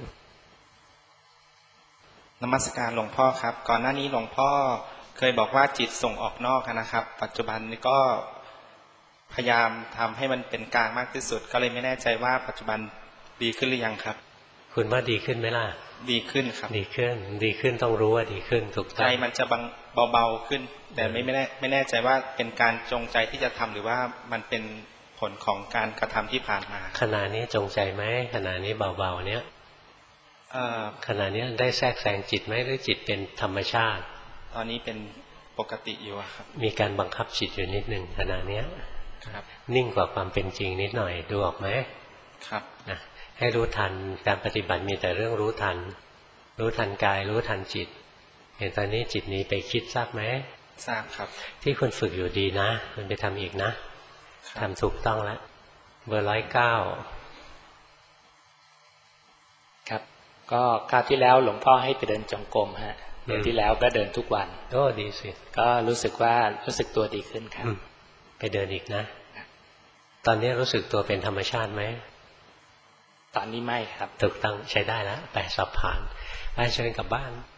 นมัสการหลวงพ่อครับก่อนหน้านี้หลวงพ่อเคยบอกว่าจิตส่งออกนอกนะครับปัจจุบันนี้ก็พยายามทำให้มันเป็นกลางมากที่สุดก็เลยไม่แน่ใจว่าปัจจุบันดีขึ้นหรือยังครับคุณว่าดีขึ้นไหมล่ะดีขึ้นครับดีขึ้นดีขึ้นต้องรู้ว่าดีขึ้นถูกต้องใจมันจะบางเบาๆขึ้นแต่ไม่ไม่แน่ไม่แน่ใจว่าเป็นการจงใจที่จะทำหรือว่ามันเป็นผลของการกระทำที่ผ่านมาขณะนี้จงใจไหมขณะนี้เบาๆเนี้ยขณะนี้ได้แทรกแซงจิตไหมหรือจิตเป็นธรรมชาติตอนนี้เป็นปกติอยู่ครับมีการบังคับจิตอยู่นิดหนึ่งขณะนี้ครับนิ่งกว่าความเป็นจริงนิดหน่อยดูออกไหมครับนะให้รู้ทันการปฏิบัติมีแต่เรื่องรู้ทันรู้ทันกายรู้ทันจิตเห็นตอนนี้จิตนี้ไปคิดทราบไหมทราบครับที่คุณฝึกอยู่ดีนะคุณไปทำอีกนะทำถูกต้องแล้วเบอร์ร้อยเก้าครับก็คราวที่แล้วหลวงพ่อให้ไปเดินจงกรมฮะเดือนที่แล้วก็เดินทุกวันโอ้ดีสิก็รู้สึกว่ารู้สึกตัวดีขึ้นครับไปเดินอีกนะตอนนี้รู้สึกตัวเป็นธรรมชาติไหมตอนนี้ไม่ครับถูกต้องใช้ได้แล้วไปสอบผ่านไปเชิญกลับบ้าน